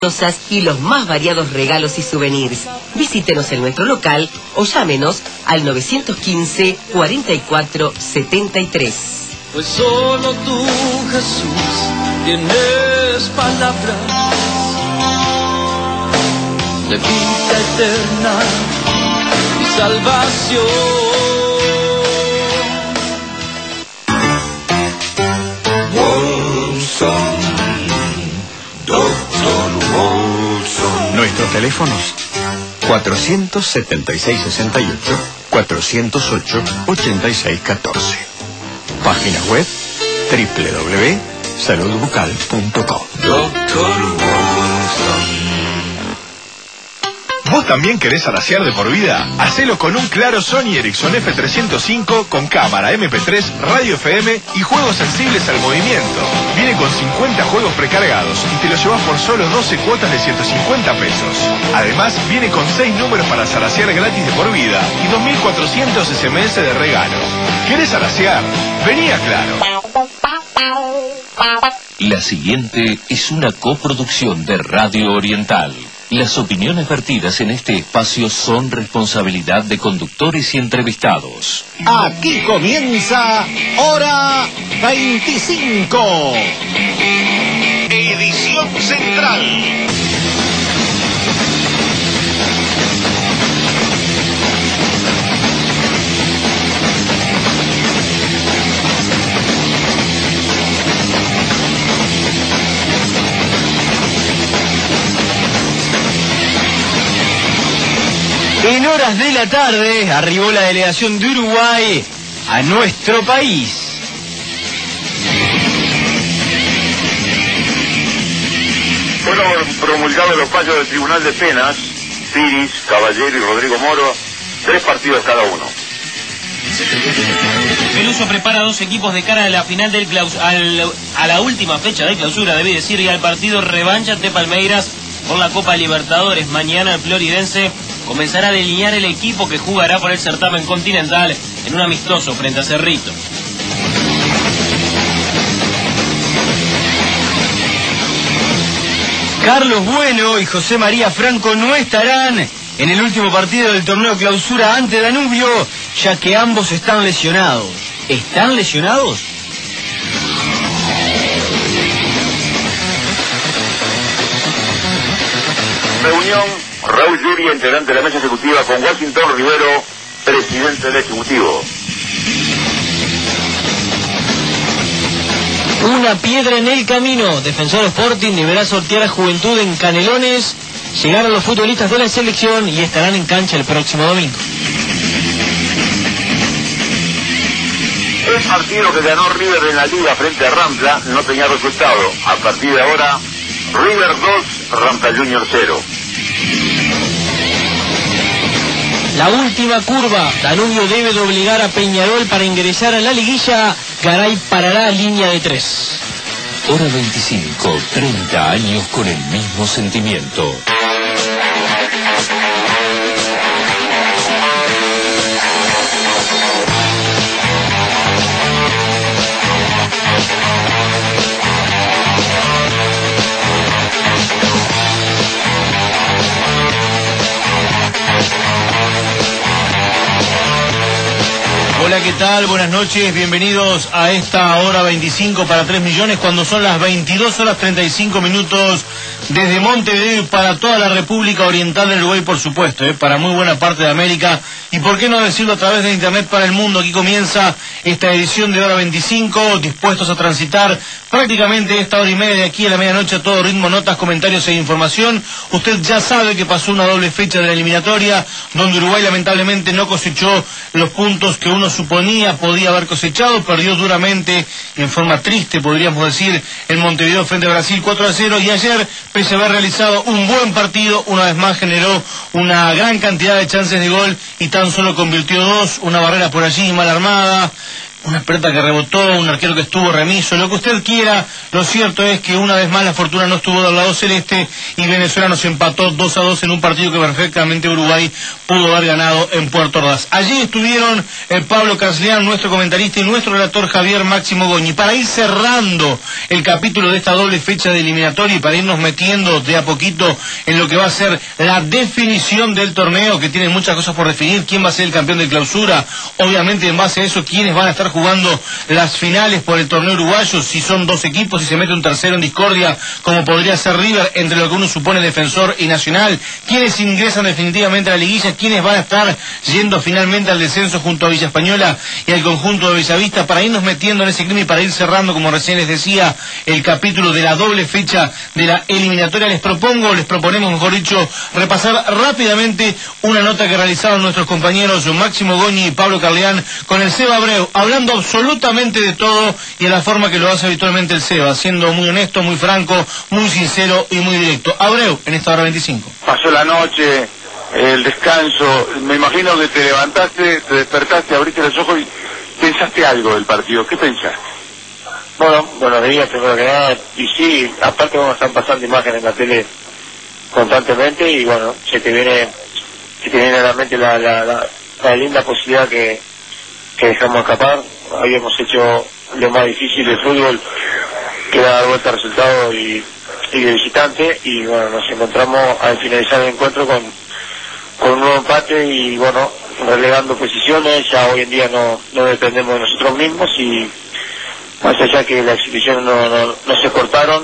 y los más variados regalos y souvenirs. Visítenos en nuestro local o llámenos al 915 44 73. Pues solo tú, Jesús, tienes palabras de vida eterna y salvación. Nuestros teléfonos 476-68, 408-8614. Página web www.saludbucal.com. Dr. Watson. ¿Vos también querés arasear de por vida? Hacelo con un claro Sony Ericsson F305 con cámara, MP3, radio FM y juegos sensibles al movimiento. Viene con 50 juegos precargados y te lo llevas por solo 12 cuotas de 150 pesos. Además, viene con 6 números para zarasear gratis de por vida y 2.400 SMS de regalo. ¿Querés arasear? Vení a Claro. La siguiente es una coproducción de Radio Oriental. Las opiniones vertidas en este espacio son responsabilidad de conductores y entrevistados. Aquí comienza Hora 25. Edición central. En horas de la tarde arribó la delegación de Uruguay a nuestro país. Fueron promulgados los fallos del Tribunal de Penas, Piris, Caballero y Rodrigo Moro, 3 partidos cada uno. Peluso prepara 2 equipos de cara a la final del a la última fecha de clausura, debí decir, y al partido revancha ante Palmeiras por la Copa Libertadores. Mañana el floridense comenzará a delinear el equipo que jugará por el certamen continental en un amistoso frente a Cerrito. Carlos Bueno y José María Franco no estarán en el último partido del torneo clausura ante Danubio, ya que ambos están lesionados. ¿Están lesionados? Reunión, Raúl Lluvia, integrante de la mesa ejecutiva, con Washington Rivero, presidente del ejecutivo. Una piedra en el camino. Defensor Sporting deberá sortear a Juventud en Canelones. Llegaron los futbolistas de la selección y estarán en cancha el próximo domingo. El partido que ganó River en la Liga frente a Rampla no tenía resultado. A partir de ahora, River 2, Rampla Junior 0. La última curva. Danubio debe doblegar a Peñarol para ingresar a la liguilla. Garay parará línea de 3. Hora 25, 30 años con el mismo sentimiento. Hola, ¿qué tal? Buenas noches, bienvenidos a esta Hora 25 para 3 millones, cuando son las 22 horas 35 minutos desde Montevideo y para toda la República Oriental del Uruguay, por supuesto, para muy buena parte de América, y por qué no decirlo a través de Internet para el mundo. Aquí comienza esta edición de Hora 25, dispuestos a transitar prácticamente esta hora y media de aquí a la medianoche a todo ritmo, notas, comentarios e información. Usted ya sabe que pasó una doble fecha de la eliminatoria, donde Uruguay lamentablemente no cosechó los puntos que uno suponía podía haber cosechado, perdió duramente, en forma triste podríamos decir, en Montevideo frente a Brasil 4-0, y ayer, pese a haber realizado un buen partido, una vez más generó una gran cantidad de chances de gol y tan solo convirtió 2, una barrera por allí mal armada, una pelota que rebotó, un arquero que estuvo remiso, lo que usted quiera. Lo cierto es que una vez más la fortuna no estuvo del lado celeste y Venezuela nos empató 2-2 en un partido que perfectamente Uruguay pudo haber ganado en Puerto Ordaz. Allí estuvieron Pablo Casleán, nuestro comentarista, y nuestro relator Javier Máximo Goñi. Para ir cerrando el capítulo de esta doble fecha de eliminatoria y para irnos metiendo de a poquito en lo que va a ser la definición del torneo, que tiene muchas cosas por definir, quién va a ser el campeón de clausura, obviamente en base a eso quiénes van a estar jugando las finales por el torneo uruguayo, si son dos equipos, si se mete un tercero en discordia, como podría ser River, entre lo que uno supone Defensor y Nacional, quiénes ingresan definitivamente a la liguilla, quiénes van a estar yendo finalmente al descenso junto a Villa Española y al conjunto de Bellavista, para irnos metiendo en ese clima y para ir cerrando, como recién les decía, el capítulo de la doble fecha de la eliminatoria. Les proponemos, mejor dicho, repasar rápidamente una nota que realizaron nuestros compañeros Máximo Goñi y Pablo Casleán con el Seba Abreu, hablando absolutamente de todo y de la forma que lo hace habitualmente el Seba, siendo muy honesto, muy franco, muy sincero y muy directo. Abreu, en esta hora 25. Pasó la noche, el descanso, me imagino que te levantaste, te despertaste, abriste los ojos y pensaste algo del partido. ¿Qué pensaste? Bueno, buenos días, primero que nada. Y sí, aparte están pasando imágenes en la tele constantemente y bueno, se te viene a la mente la linda posibilidad que dejamos escapar. Habíamos hecho lo más difícil del fútbol, que era dar vuelta al resultado y de visitante, y bueno, nos encontramos al finalizar el encuentro con un nuevo empate y bueno, relegando posiciones. Ya hoy en día no dependemos de nosotros mismos y más allá que las exhibiciones no se cortaron,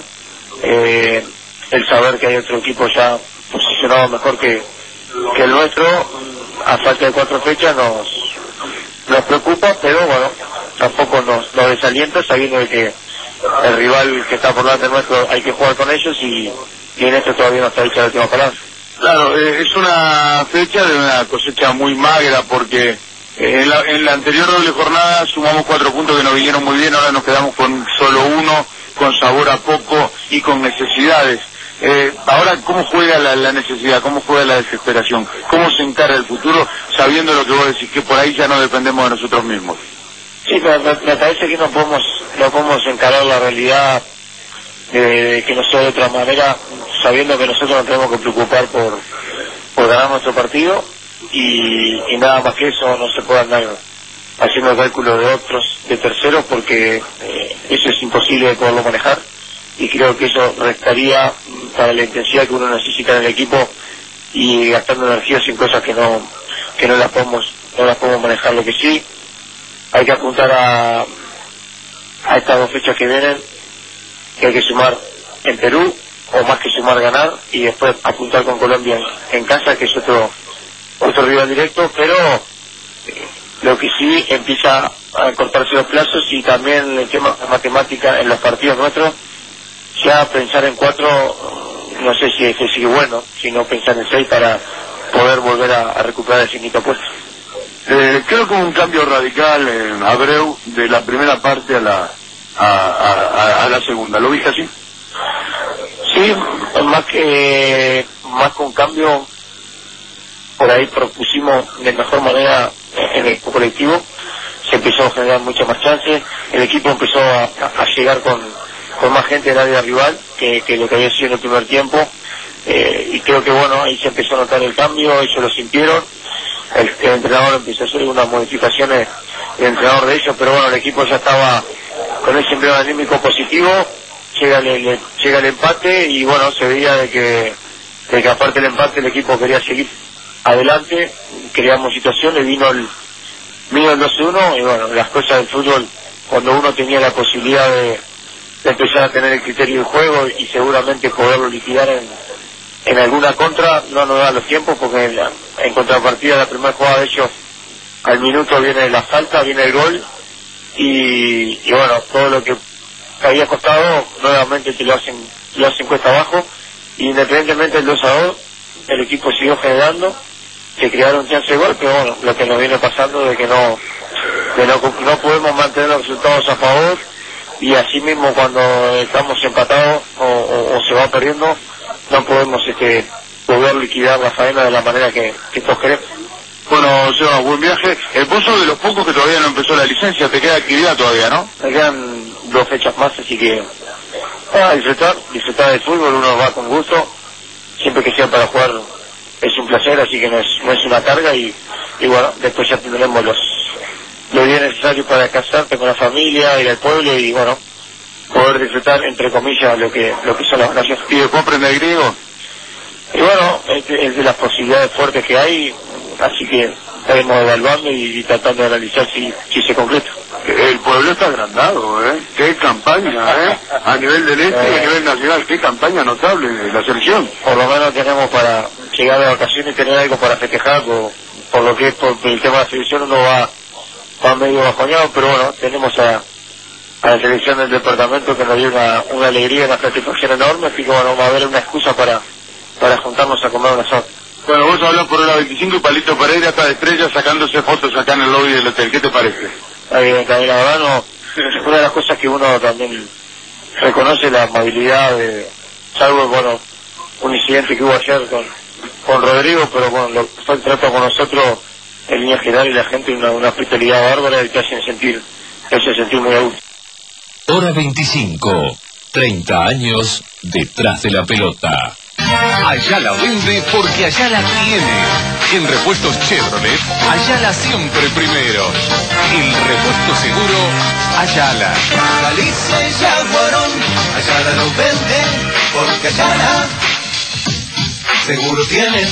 el saber que hay otro equipo ya posicionado mejor que el nuestro, a falta de 4 fechas nos preocupa, pero bueno, tampoco nos desalienta, sabiendo de que el rival que está por delante nuestro hay que jugar con ellos y en esto todavía no está dicha la última palabra. Claro, es una fecha de una cosecha muy magra porque en la anterior doble jornada sumamos 4 puntos que nos vinieron muy bien, ahora nos quedamos con solo 1, con sabor a poco y con necesidades. Ahora, ¿cómo juega la necesidad? ¿Cómo juega la desesperación? ¿Cómo se encara el futuro sabiendo lo que vos decís, que por ahí ya no dependemos de nosotros mismos? Sí, me parece que no podemos encarar la realidad de que no sea de otra manera, sabiendo que nosotros nos tenemos que preocupar por ganar nuestro partido y nada más que eso. No se puede andar haciendo cálculos de otros, de terceros, porque eso es imposible de poderlo manejar. Y creo que eso restaría para la intensidad que uno necesita en el equipo y gastando energías en cosas que no las podemos manejar. Lo que sí hay que apuntar a estas 2 fechas que vienen, que hay que sumar en Perú, o más que sumar, ganar, y después apuntar con Colombia en casa, que es otro rival directo, pero lo que sí empieza a cortarse los plazos, y también el tema de matemática en los partidos nuestros. Ya pensar en 4, no sé si es bueno, sino pensar en 6 para poder volver a recuperar el 5 puesto. Creo que un cambio radical en Abreu de la primera parte a la segunda. ¿Lo viste así? Sí, más que un cambio, por ahí propusimos de mejor manera en el colectivo. Se empezó a generar muchas más chances, el equipo empezó a llegar con más gente del área rival que lo que había sido en el primer tiempo, y creo que bueno, ahí se empezó a notar el cambio, ellos lo sintieron, el entrenador empezó a hacer unas modificaciones, el entrenador de ellos, pero bueno, el equipo ya estaba con ese empleo anímico positivo. Llega el empate y bueno, se veía de que aparte del empate el equipo quería seguir adelante, creamos situaciones, vino el 2-1 y bueno, las cosas del fútbol, cuando uno tenía la posibilidad de empezar a tener el criterio del juego y seguramente poderlo liquidar en alguna contra, no nos da los tiempos, porque en contrapartida la primera jugada de ellos, al minuto viene la falta, viene el gol y bueno, todo lo que había costado nuevamente te lo hacen cuesta abajo. Independientemente del 2-2, el equipo siguió generando, se crearon chance de gol, pero bueno, lo que nos viene pasando de que no podemos mantener los resultados a favor, y así mismo cuando estamos empatados o se va perdiendo, no podemos poder liquidar la faena de la manera que todos queremos. Bueno, Seba, buen viaje. Vos sos de los pocos que todavía no empezó la licencia, te queda actividad todavía, ¿no? Me quedan 2 fechas más, así que disfrutar del fútbol, uno va con gusto, siempre que sea para jugar es un placer, así que no es una carga y bueno, después ya tendremos los días necesarios para casarte con la familia, ir al pueblo y bueno, poder disfrutar entre comillas lo que son las vacaciones. ¿Y después aprender griego? Y bueno, es de las posibilidades fuertes que hay, así que estaremos evaluando y tratando de analizar si se concreta. El pueblo está agrandado, qué campaña, a nivel del este y a nivel nacional, qué campaña notable de la selección. Por lo menos tenemos para llegar de vacaciones y tener algo para festejar, por lo que es por el tema de la selección uno va medio bajoneado, pero bueno, tenemos a la selección del departamento que nos dio una alegría, una satisfacción enorme, así que bueno, va a haber una excusa para juntarnos a comer un asado. Bueno, vos hablas por la 25 y Palito Pereira está de estrella sacándose fotos acá en el lobby del hotel, ¿qué te parece? Está bien, la verdad una de las cosas que uno también reconoce la amabilidad salvo bueno, un incidente que hubo ayer con Rodrigo, pero bueno, lo que fue el trato con nosotros en línea general y la gente una hospitalidad bárbara y te hacen sentir muy a gusto. Hora 25, 30 años detrás de la pelota. Ayala vende porque Ayala tiene. En repuestos Chevrolet, Ayala siempre primero. El repuesto seguro, Ayala. Galicia y Jaguarón, Ayala lo vende porque Ayala seguro tiene.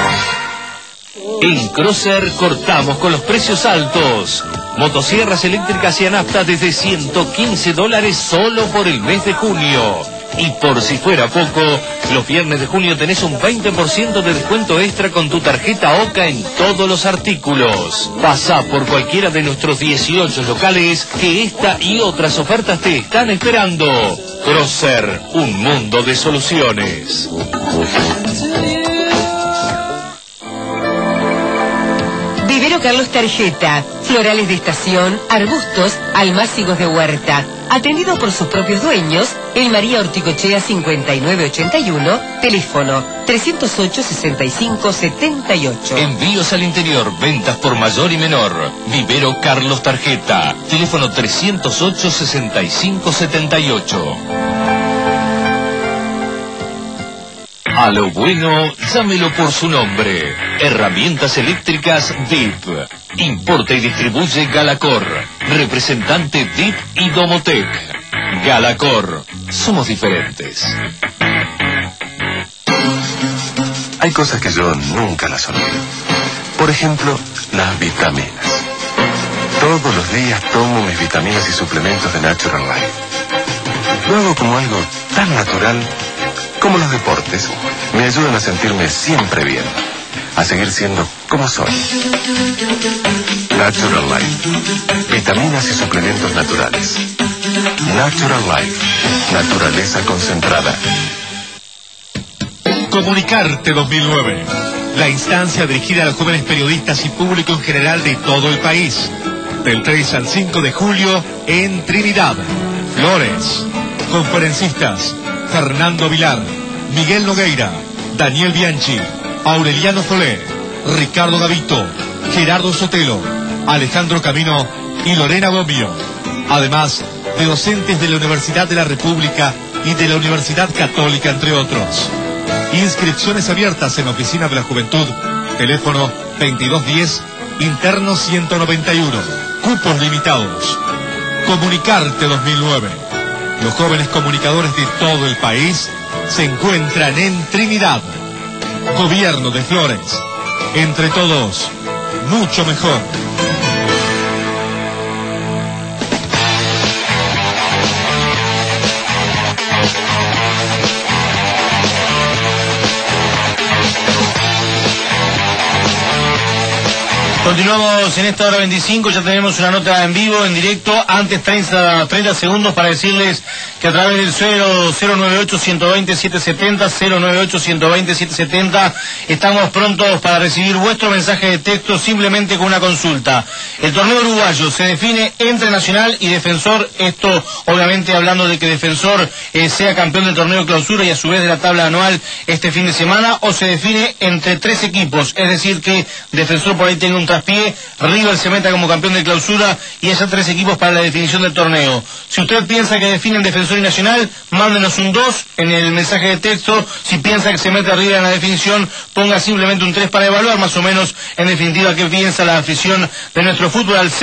En Crosser cortamos con los precios altos. Motosierras eléctricas y a nafta desde $115 solo por el mes de junio. Y por si fuera poco, los viernes de junio tenés un 20% de descuento extra con tu tarjeta OCA en todos los artículos. Pasá por cualquiera de nuestros 18 locales que esta y otras ofertas te están esperando. Crosser, un mundo de soluciones. Vivero Carlos Tarjeta, florales de estación, arbustos, almácigos de huerta. Atendido por sus propios dueños, en María Orticochea 5981, teléfono 308-6578. Envíos al interior, ventas por mayor y menor. Vivero Carlos Tarjeta, teléfono 308-6578. A lo bueno, llámelo por su nombre. Herramientas eléctricas DIP. Importa y distribuye Galacor. Representante DIP y Domotec. Galacor. Somos diferentes. Hay cosas que yo nunca las olvido. Por ejemplo, las vitaminas. Todos los días tomo mis vitaminas y suplementos de Natural Life. Lo hago como algo tan natural como los deportes. Me ayudan a sentirme siempre bien, a seguir siendo como soy. Natural Life. Vitaminas y suplementos naturales. Natural Life. Naturaleza concentrada. Comunicarte 2009. La instancia dirigida a los jóvenes periodistas y público en general de todo el país. Del 3 al 5 de julio en Trinidad. Flores. Conferencistas: Fernando Vilar, Miguel Nogueira, Daniel Bianchi, Aureliano Solé, Ricardo Gavito, Gerardo Sotelo, Alejandro Camino y Lorena Bombio. Además de docentes de la Universidad de la República y de la Universidad Católica, entre otros. Inscripciones abiertas en Oficina de la Juventud, teléfono 2210, interno 191, cupos limitados. Comunicarte 2009. Los jóvenes comunicadores de todo el país se encuentran en Trinidad. Gobierno de Flores. Entre todos, mucho mejor. Continuamos en esta hora 25, ya tenemos una nota en vivo, en directo, antes 30 segundos para decirles que a través del 098-120-770, 098-120-770, estamos prontos para recibir vuestro mensaje de texto simplemente con una consulta. El torneo uruguayo se define entre Nacional y Defensor, esto obviamente hablando de que Defensor sea campeón del torneo clausura y a su vez de la tabla anual este fin de semana, o se define entre 3 equipos, es decir que Defensor por ahí tenga un traspié, River se meta como campeón de clausura y esos 3 equipos para la definición del torneo. Si usted piensa que definen Defensor y Nacional, mándenos un 2 en el mensaje de texto. Si piensa que se mete River en la definición, ponga simplemente un 3 para evaluar más o menos en definitiva qué piensa la afición de nuestro fútbol al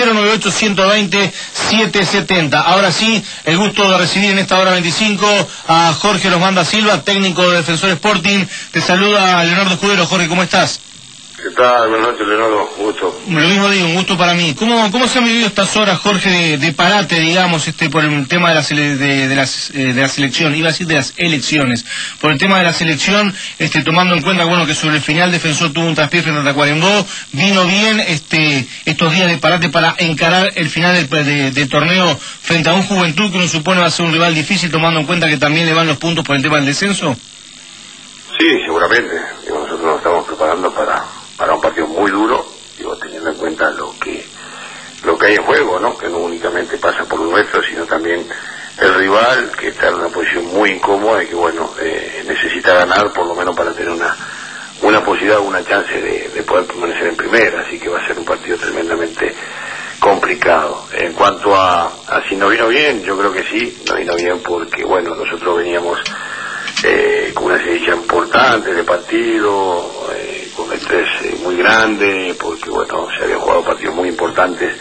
098-120-770. Ahora sí, el gusto de recibir en esta hora 25 a Jorge Losmanda Silva, técnico de Defensor Sporting. Te saluda Leonardo Escudero. Jorge, ¿cómo estás? ¿Qué tal? Buenas noches, Leonardo. Un gusto. Lo mismo digo, un gusto para mí. ¿Cómo se han vivido estas horas, Jorge, de parate, digamos, por el tema de la selección? Iba a decir de las elecciones. Por el tema de la selección, tomando en cuenta, bueno, que sobre el final Defensor tuvo un traspié frente a Tacuarembó, vino bien estos días de parate para encarar el final del torneo frente a un Juventud que uno supone va a ser un rival difícil, tomando en cuenta que también le van los puntos por el tema del descenso. Sí, seguramente. Nosotros nos estamos preparando para un partido muy duro, teniendo en cuenta lo que hay en juego, ¿no? Que no únicamente pasa por lo nuestro, sino también el rival, que está en una posición muy incómoda y que, bueno, necesita ganar por lo menos para tener una posibilidad, una chance de poder permanecer en primera, así que va a ser un partido tremendamente complicado. En cuanto a si nos vino bien, yo creo que sí, nos vino bien porque, bueno, nosotros veníamos con una serie importante de partido, con estrés muy grande, porque bueno, se habían jugado partidos muy importantes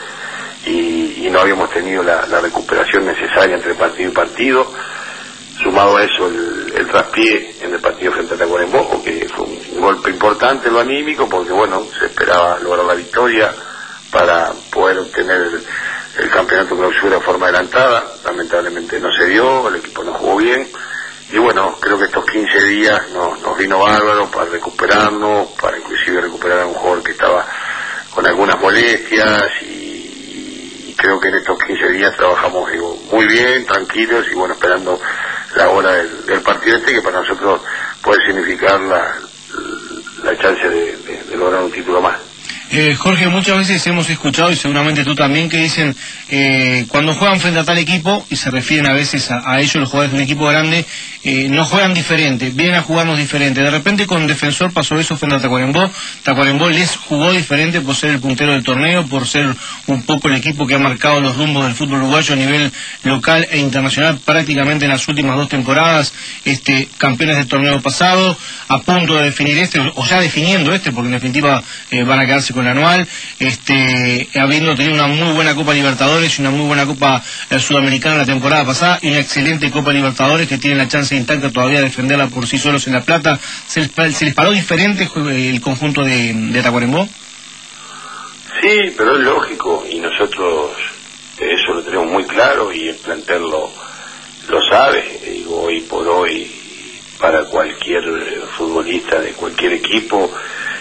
y no habíamos tenido la recuperación necesaria entre partido y partido. Sumado a eso el traspié en el partido frente a Tacuarembó, que fue un golpe importante lo anímico, porque bueno, se esperaba lograr la victoria para poder obtener el campeonato clausura de forma adelantada. Lamentablemente no se dio, el equipo no jugó bien. Y bueno, creo que estos 15 días nos vino bárbaro para recuperarnos, para inclusive recuperar a un jugador que estaba con algunas molestias y creo que en estos 15 días trabajamos muy bien, tranquilos y bueno, esperando la hora del partido que para nosotros puede significar la chance de lograr un título más. Jorge, muchas veces hemos escuchado, y seguramente tú también, que dicen cuando juegan frente a tal equipo, y se refieren a veces a ellos, los jugadores de un equipo grande, no juegan diferente, vienen a jugarnos diferente. De repente con Defensor pasó eso frente a Tacuarembó. Tacuarembó les jugó diferente por ser el puntero del torneo, por ser un poco el equipo que ha marcado los rumbos del fútbol uruguayo a nivel local e internacional prácticamente en las últimas 2 temporadas, campeones del torneo pasado, a punto de definir o ya definiendo porque en definitiva van a quedarse con el anual, habiendo tenido una muy buena Copa Libertadores y una muy buena Copa Sudamericana la temporada pasada y una excelente Copa Libertadores que tienen la chance intacta todavía de defenderla por sí solos en La Plata. ¿Se les paró diferente el conjunto de Tacuarembó? Sí, pero es lógico y nosotros eso lo tenemos muy claro y el plantel lo sabe. Hoy por hoy para cualquier futbolista de cualquier equipo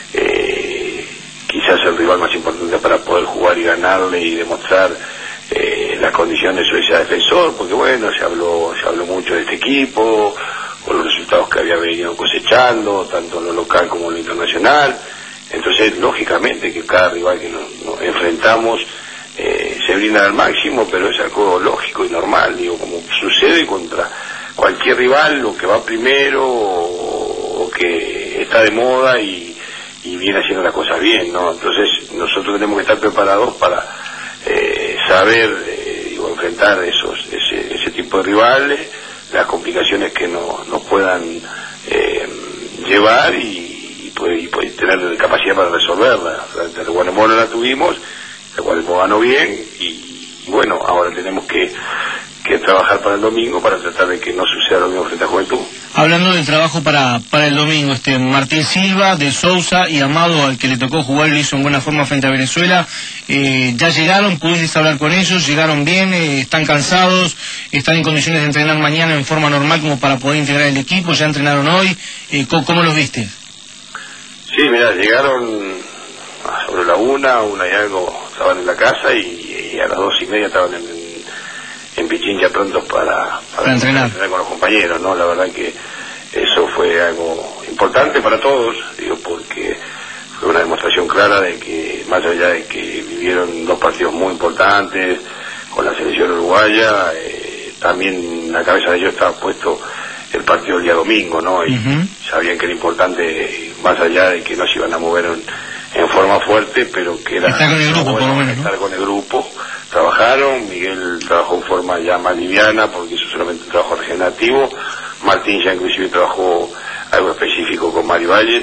quizás el rival más importante para poder jugar y ganarle y demostrar las condiciones hoy sea Defensor, porque bueno, se habló mucho de este equipo, con los resultados que había venido cosechando, tanto en lo local como en lo internacional. Entonces, lógicamente que cada rival que nos enfrentamos se brinda al máximo, pero es algo lógico y normal, como sucede contra cualquier rival, o que va primero, o que está de moda y viene haciendo las cosas bien, ¿no? Entonces nosotros tenemos que estar preparados para saber enfrentar ese tipo de rivales, las complicaciones que nos puedan llevar y tener capacidad para resolverla. Frente a Tacuarembó no la tuvimos, Tacuarembó ganó bien y bueno, ahora tenemos que trabajar para el domingo para tratar de que no suceda lo mismo frente a Juventud. Hablando del trabajo para el domingo, Martín Silva, De Sousa y Amado, al que le tocó jugar y lo hizo en buena forma frente a Venezuela, ya llegaron, pudiste hablar con ellos, llegaron bien, están cansados, están en condiciones de entrenar mañana en forma normal como para poder integrar el equipo, ya entrenaron hoy, ¿cómo los viste? Sí, mira, llegaron sobre la 1 y algo estaban en la casa y a las 2:30 estaban en Pichincha prontos para entrenar con los compañeros, ¿no? La verdad que eso fue algo importante para todos, digo, porque fue una demostración clara de que, más allá de que vivieron 2 partidos muy importantes con la selección uruguaya, también en la cabeza de ellos estaba puesto el partido del día domingo, ¿no? Y sabían que era importante, más allá de que no se iban a mover en forma fuerte, pero que era estar con el grupo, por lo menos, ¿no? Estar con el grupo. Trabajaron, Miguel trabajó en forma ya más liviana porque hizo solamente un trabajo regenerativo, Martín ya inclusive trabajó algo específico con Mario Valle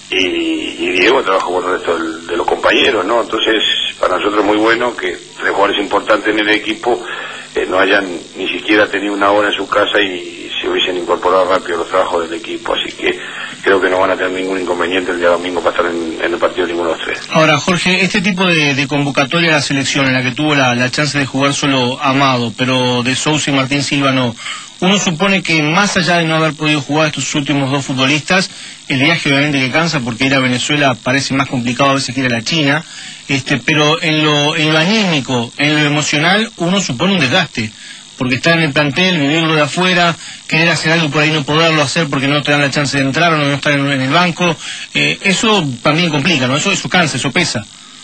y Diego trabajó con el resto de los compañeros, ¿no? Entonces para nosotros es muy bueno que 3 jugadores importantes en el equipo no hayan ni siquiera tenido una hora en su casa y se hubiesen incorporado rápido a los trabajos del equipo, así que creo que no van a tener ningún inconveniente el día domingo para estar en el partido de ninguno de los 3. Ahora, Jorge, este tipo de convocatoria a la selección en la que tuvo la chance de jugar solo Amado, pero de Sousa y Martín Silva no, uno supone que más allá de no haber podido jugar estos últimos 2 futbolistas, el viaje obviamente que cansa porque ir a Venezuela parece más complicado a veces que ir a la China, pero en lo anímico, en lo emocional, uno supone un desgaste, porque estar en el plantel, vivirlo de afuera, querer hacer algo por ahí no poderlo hacer porque no te dan la chance de entrar o no estar en el banco, eso también complica, ¿no? Eso cansa, eso pesa.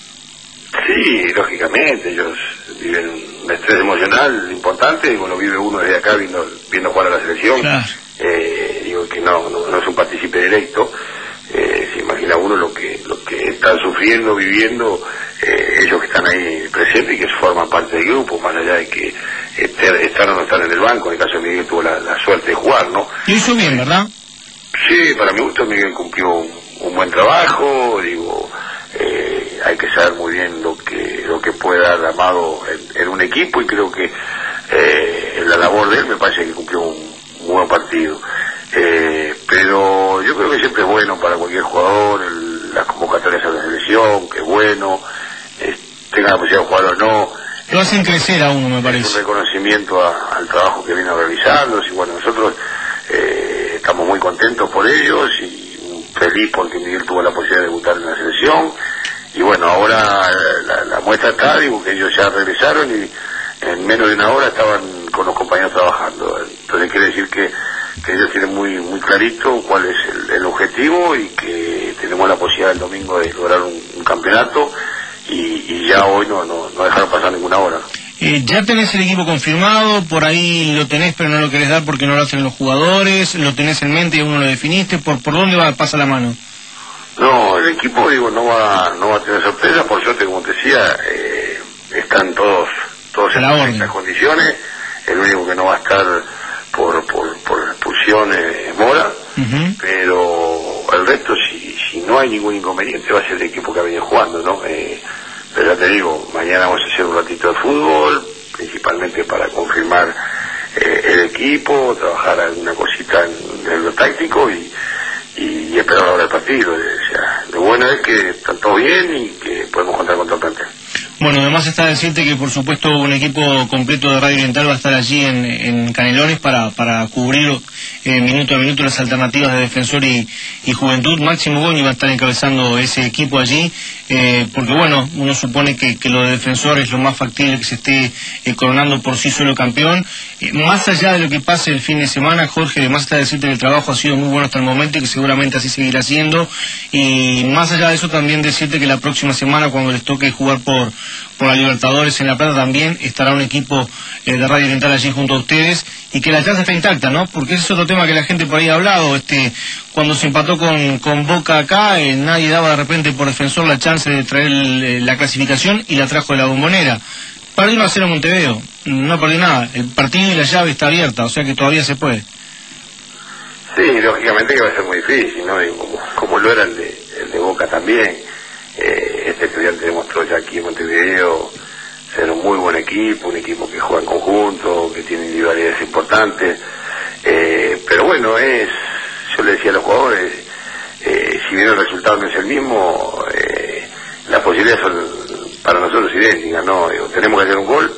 Sí, lógicamente, ellos viven un estrés emocional importante, y lo vive uno desde acá viendo jugar a la selección. Claro. Digo que no es un partícipe directo, se imagina uno lo que están sufriendo, viviendo, ellos que están ahí presentes y que forman parte del grupo, más allá de que estar o no estar en el banco. En el caso de Miguel tuvo la suerte de jugar, ¿no? Y hizo bien, ¿verdad? Sí, para mi gusto Miguel cumplió un buen trabajo, digo, hay que saber muy bien lo que puede dar Amado en un equipo, y creo que en la labor de él me parece que cumplió un buen partido, pero yo creo que siempre es bueno para cualquier jugador las convocatorias a la selección, que es bueno, tenga la posibilidad de jugar o no, lo hacen crecer a uno, me parece. Es un reconocimiento al trabajo que viene realizando, y bueno, nosotros estamos muy contentos por ellos y feliz porque Miguel tuvo la posibilidad de debutar en la selección, y bueno, ahora la muestra está, digo, que ellos ya regresaron y en menos de una hora estaban con los compañeros trabajando. Entonces quiere decir que ellos tienen muy clarito cuál es el objetivo, y que tenemos la posibilidad el domingo de lograr un campeonato, y ya hoy no dejaron pasar ninguna hora. ¿Ya tenés el equipo confirmado? ¿Por ahí lo tenés pero no lo querés dar porque no lo hacen los jugadores? ¿Lo tenés en mente y aún no lo definiste? ¿Por dónde pasa la mano? No, el equipo, digo, no va a tener sorpresa, por suerte, como te decía, están todos en las condiciones. El único que no va a estar por expulsión es Mora, pero el resto, si no hay ningún inconveniente, va a ser el equipo que ha venido jugando, ¿no? Pero ya te digo, mañana vamos a hacer un ratito de fútbol, principalmente para confirmar el equipo, trabajar alguna cosita en lo táctico y esperar ahora el partido. O sea, lo bueno es que están todos bien y que podemos contar con todo el plantel. Bueno, además está decirte que por supuesto un equipo completo de Radio Oriental va a estar allí en Canelones para cubrir minuto a minuto las alternativas de Defensor y Juventud. Máximo Goñi va a estar encabezando ese equipo allí, porque bueno, uno supone que lo de Defensor es lo más factible que se esté coronando por sí solo campeón. Más allá de lo que pase el fin de semana, Jorge, además está decirte que el trabajo ha sido muy bueno hasta el momento y que seguramente así seguirá siendo, y más allá de eso también decirte que la próxima semana, cuando les toque jugar por la Libertadores en La Plata, también estará un equipo de Radio Oriental allí junto a ustedes, y que la chance está intacta, ¿no? Porque ese es otro tema que la gente por ahí ha hablado, cuando se empató con Boca acá, nadie daba de repente por Defensor la chance de traer la clasificación, y la trajo de la Bombonera. Perdió 1-0 en Montevideo, no perdió nada, el partido y la llave está abierta, o sea que todavía se puede. Sí, lógicamente que va a ser muy difícil, ¿no? Y como lo era el de Boca también. Este Estudiante demostró ya aquí en Montevideo ser un muy buen equipo, un equipo que juega en conjunto, que tiene individualidades importantes, pero bueno, yo le decía a los jugadores, si bien el resultado no es el mismo, las posibilidades son para nosotros idénticas, ¿no? Tenemos que hacer un gol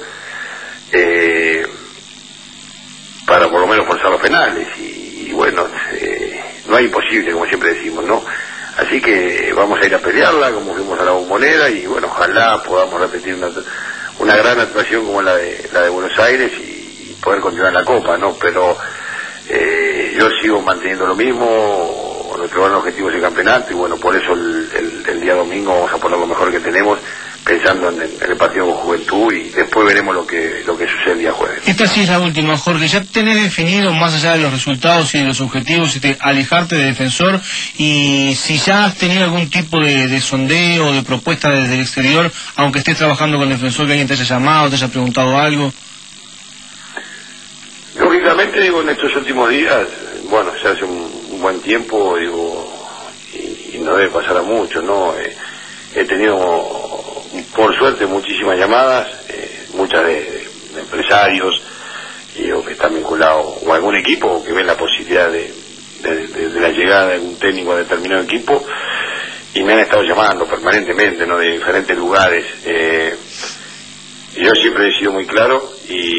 para por lo menos forzar los penales, y bueno, no hay imposible, como siempre decimos, ¿no? Así Así que vamos a ir a pelearla, como fuimos a la Bombonera, y bueno, ojalá podamos repetir una gran actuación como la de Buenos Aires y poder continuar la Copa, ¿no? Pero yo sigo manteniendo lo mismo, nuestro gran objetivo es el campeonato, y bueno, por eso el día domingo vamos a poner lo mejor que tenemos, pensando en el partido con Juventud, y después veremos lo que sucede el día jueves. Esta sí es la última, Jorge. Ya tenés definido, más allá de los resultados y de los objetivos, alejarte de Defensor, y si ya has tenido algún tipo de sondeo, de propuesta desde el exterior, aunque estés trabajando con Defensor, que alguien te haya llamado, te haya preguntado algo. Lógicamente, digo, en estos últimos días, bueno, ya hace un buen tiempo, digo, y no debe pasar a mucho, ¿no? He tenido, por suerte, muchísimas llamadas, muchas de empresarios, o que están vinculados, o algún equipo, o que ven la posibilidad de la llegada de algún técnico a determinado equipo, y me han estado llamando permanentemente, ¿no? De diferentes lugares. Yo siempre he sido muy claro,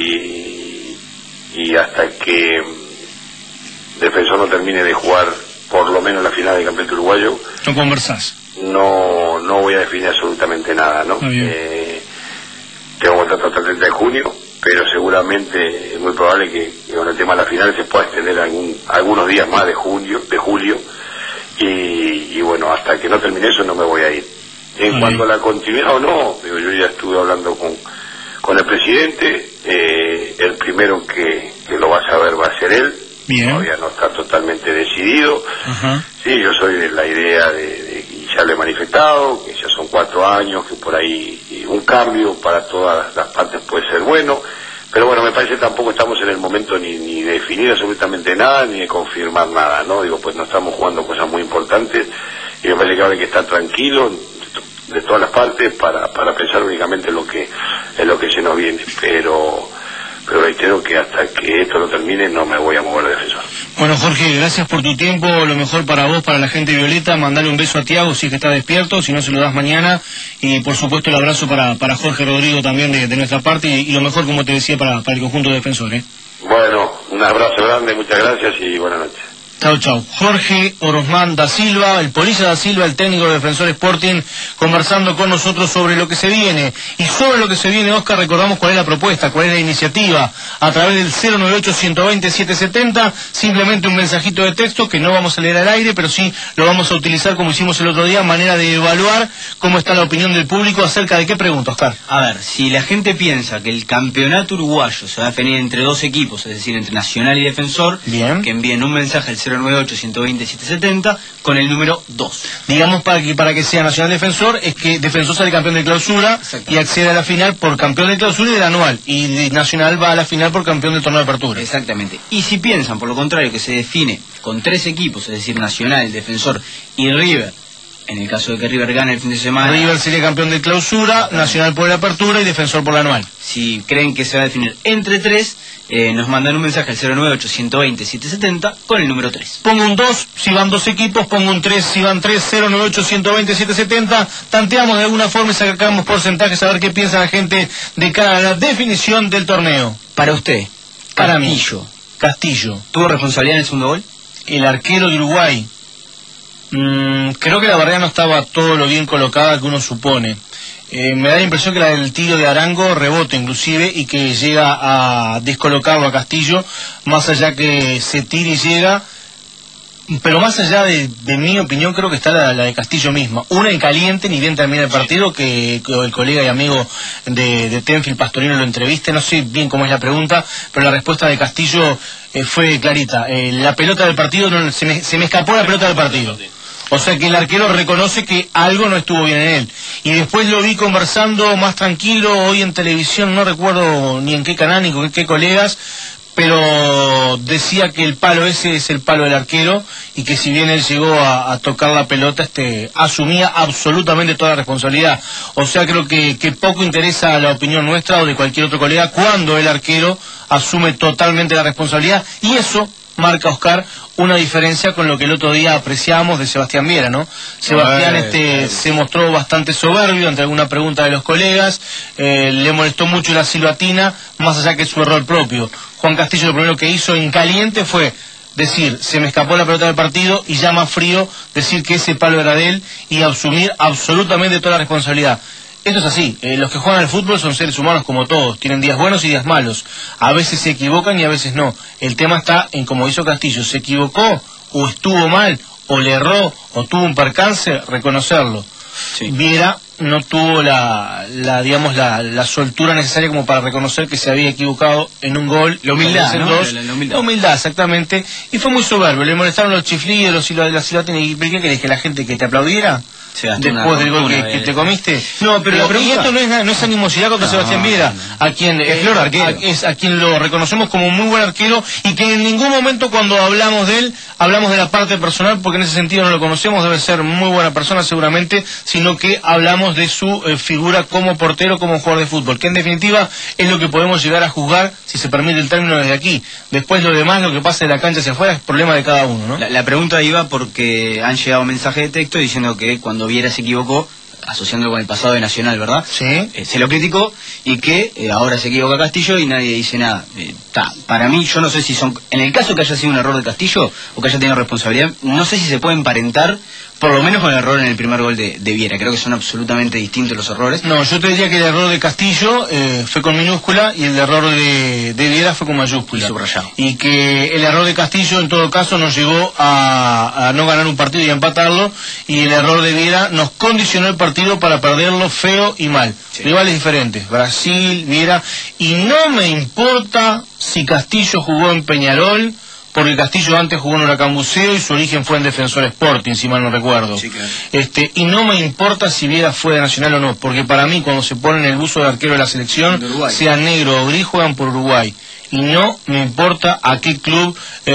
y hasta que Defensor no termine de jugar por lo menos la final del campeonato uruguayo, ¿no conversás? No voy a definir absolutamente nada, ¿no? Tengo contrato hasta el 30 de junio, pero seguramente es muy probable que con el tema de la final se pueda extender algunos días más de julio, y bueno, hasta que no termine eso no me voy a ir. En cuanto a la continuidad o no, digo, yo ya estuve hablando con el presidente, el primero que lo va a saber va a ser él. Bien. Todavía no está totalmente decidido. Sí, yo soy de la idea y ya lo he manifestado, que ya son 4 años, que por ahí un cambio para todas las partes puede ser bueno, pero bueno, me parece que tampoco estamos en el momento ni de definir absolutamente nada, ni de confirmar nada, ¿no? Digo, pues no estamos jugando cosas muy importantes, y me parece que ahora hay que estar tranquilo de todas las partes para pensar únicamente en lo que se nos viene, pero reitero que hasta que esto no termine no me voy a mover de Defensor. Bueno, Jorge, gracias por tu tiempo, lo mejor para vos, para la gente violeta. Mandale un beso a Tiago si es que está despierto, si no se lo das mañana, y por supuesto el abrazo para Jorge Rodrigo también de nuestra parte, y lo mejor, como te decía, para el conjunto de Defensor, ¿eh? Bueno, un abrazo grande, muchas gracias y buenas noches. Chau, chau. Jorge Orosmán da Silva, el Polilla da Silva, el técnico de Defensor Sporting, conversando con nosotros sobre lo que se viene. Y sobre lo que se viene, Oscar, recordamos cuál es la propuesta, cuál es la iniciativa. A través del 098-120-770, simplemente un mensajito de texto que no vamos a leer al aire, pero sí lo vamos a utilizar como hicimos el otro día, manera de evaluar cómo está la opinión del público acerca de qué pregunta, Oscar. A ver, si la gente piensa que el campeonato uruguayo se va a definir entre dos equipos, es decir, entre Nacional y Defensor, bien, que envíen un mensaje al 098-120-770 con el número 2. Digamos, para que sea Nacional Defensor, es que Defensor sale campeón de clausura y accede a la final por campeón de clausura y del anual, y Nacional va a la final por campeón del torneo de apertura. Exactamente. Y si piensan, por lo contrario, que se define con 3 equipos, es decir, Nacional, Defensor y River, en el caso de que River gane el fin de semana, River sería campeón de clausura, Nacional por la apertura y Defensor por la anual. Si creen que se va a definir entre 3, nos mandan un mensaje al 098-120-770 con el número 3. Pongo un 2 si van 2 equipos, pongo un 3 si van 3, 098-120-770. Tanteamos de alguna forma y sacamos porcentajes a ver qué piensa la gente de cara a la definición del torneo. Para usted, para mí, Castillo, ¿tuvo responsabilidad en el segundo gol? El arquero de Uruguay. Creo que la barrera no estaba todo lo bien colocada que uno supone. Me da la impresión que la del tiro de Arango rebota inclusive y que llega a descolocarlo a Castillo, más allá que se tira y llega. Pero más allá de mi opinión, creo que está la de Castillo misma. Una en caliente, ni bien termina el partido, que el colega y amigo de Tenfield, Pastorino, lo entreviste. No sé bien cómo es la pregunta, pero la respuesta de Castillo fue clarita. La pelota del partido, se me escapó la pelota del partido. O sea que el arquero reconoce que algo no estuvo bien en él. Y después lo vi conversando más tranquilo hoy en televisión, no recuerdo ni en qué canal ni con qué colegas, pero decía que el palo ese es el palo del arquero y que si bien él llegó a tocar la pelota, asumía absolutamente toda la responsabilidad. O sea, creo que poco interesa la opinión nuestra o de cualquier otro colega cuando el arquero asume totalmente la responsabilidad, y eso marca, Oscar, una diferencia con lo que el otro día apreciamos de Sebastián Viera, ¿no? Sebastián se mostró bastante soberbio ante alguna pregunta de los colegas, le molestó mucho la silbatina, más allá que su error propio. Juan Castillo lo primero que hizo en caliente fue decir, se me escapó la pelota del partido, y ya más frío, decir que ese palo era de él y asumir absolutamente toda la responsabilidad. Esto es así, los que juegan al fútbol son seres humanos como todos, tienen días buenos y días malos, a veces se equivocan y a veces no. El tema está en como hizo Castillo, se equivocó o estuvo mal o le erró o tuvo un percance, reconocerlo. Sí. Viera no tuvo la soltura necesaria como para reconocer que se había equivocado en un gol. La humildad, ¿no? La humildad, exactamente. Y fue muy soberbio, le molestaron los chiflidos y la silbatina. ¿Y qué querés, que la gente que te aplaudiera? Después del gol que te comiste. No, pero la pregunta... Y esto no es animosidad contra Sebastián Viera, a quien es a quien lo reconocemos como muy buen arquero, y que en ningún momento cuando hablamos de él hablamos de la parte personal, porque en ese sentido no lo conocemos, debe ser muy buena persona seguramente, sino que hablamos de su figura como portero, como jugador de fútbol, que en definitiva es lo que podemos llegar a juzgar, si se permite el término, desde aquí. Después lo demás, lo que pasa de la cancha hacia afuera, es problema de cada uno, ¿no? La pregunta iba porque han llegado mensajes de texto diciendo que cuando Viera se equivocó, asociándolo con el pasado de Nacional, ¿verdad? Sí. Se lo criticó, y que ahora se equivoca Castillo y nadie dice nada. Para mí, yo no sé si son... En el caso que haya sido un error de Castillo o que haya tenido responsabilidad, no sé si se puede emparentar, por lo menos con el error en el primer gol de Viera. Creo que son absolutamente distintos los errores. No, yo te diría que el error de Castillo fue con minúscula, y el error de Viera fue con mayúscula. Y subrayado. Y que el error de Castillo, en todo caso, nos llevó a no ganar un partido y a empatarlo, y el error de Viera nos condicionó el partido para perderlo feo y mal. Sí. Rivales diferentes, Brasil, Viera, y no me importa si Castillo jugó en Peñarol, porque Castillo antes jugó en Huracán Buceo y su origen fue en Defensor Sporting, si mal no recuerdo. Sí, claro. Y no me importa si Viera fue de Nacional o no, porque para mí, cuando se ponen el buzo de arquero de la selección, sea negro o gris, juegan por Uruguay. Y no me importa a qué club,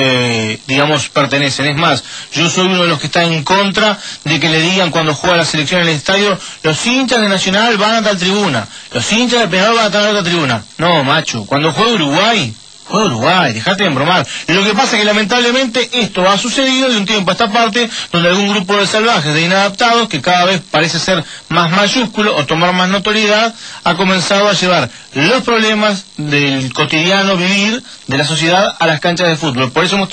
pertenecen. Es más, yo soy uno de los que está en contra de que le digan cuando juega la selección en el estadio, los hinchas de Nacional van a tal tribuna, los hinchas de Peñarol van a tal otra tribuna. No, macho, cuando juega Uruguay, dejate de embromar. Lo que pasa es que lamentablemente esto ha sucedido de un tiempo a esta parte, donde algún grupo de salvajes, de inadaptados, que cada vez parece ser más mayúsculo o tomar más notoriedad, ha comenzado a llevar los problemas del cotidiano vivir de la sociedad a las canchas de fútbol. Por eso hemos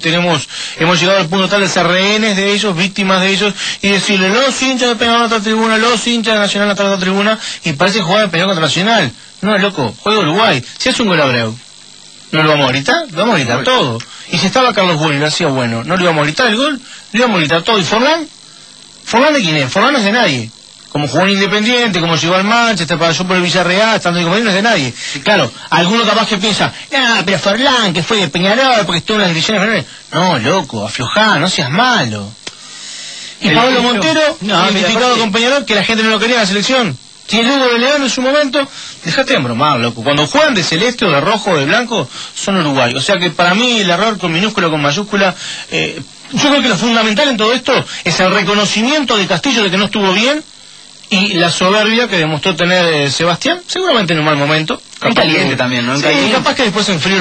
llegado al punto tal de ser rehenes de ellos, víctimas de ellos, y decirle, los hinchas de Peñarol a otra tribuna, los hinchas de Nacional a otra tribuna, y parece jugar de Peñarol contra Nacional. No, loco, juega Uruguay. Si hace un gol Abreu, ¿no lo vamos a gritar? Lo vamos a gritar todo. Y si estaba Carlos Bueno y lo hacía bueno, ¿no le íbamos a gritar el gol? Le íbamos a gritar todo. ¿Y Forlán? ¿Forlán de quién es? Forlán no es de nadie. Como jugó en Independiente, como llegó al Manchester, pasó por el Villarreal, estando en Comunidad, no es de nadie. Claro, alguno capaz que piensa, pero Forlán, que fue de Peñarol, porque estuvo en las divisiones menores. No, loco, aflojá, no seas malo. Y Pablo Montero, identificado con Peñarol, que la gente no lo quería en la selección. Si el Hugo de León en su momento, dejate de embromar, loco. Cuando juegan de celeste o de rojo o de blanco, son Uruguay. O sea que para mí el error con minúscula o con mayúscula, yo creo que lo fundamental en todo esto es el reconocimiento de Castillo de que no estuvo bien, y la soberbia que demostró tener Sebastián, seguramente en un mal momento. En caliente también, ¿no? Sí, capaz que después en frío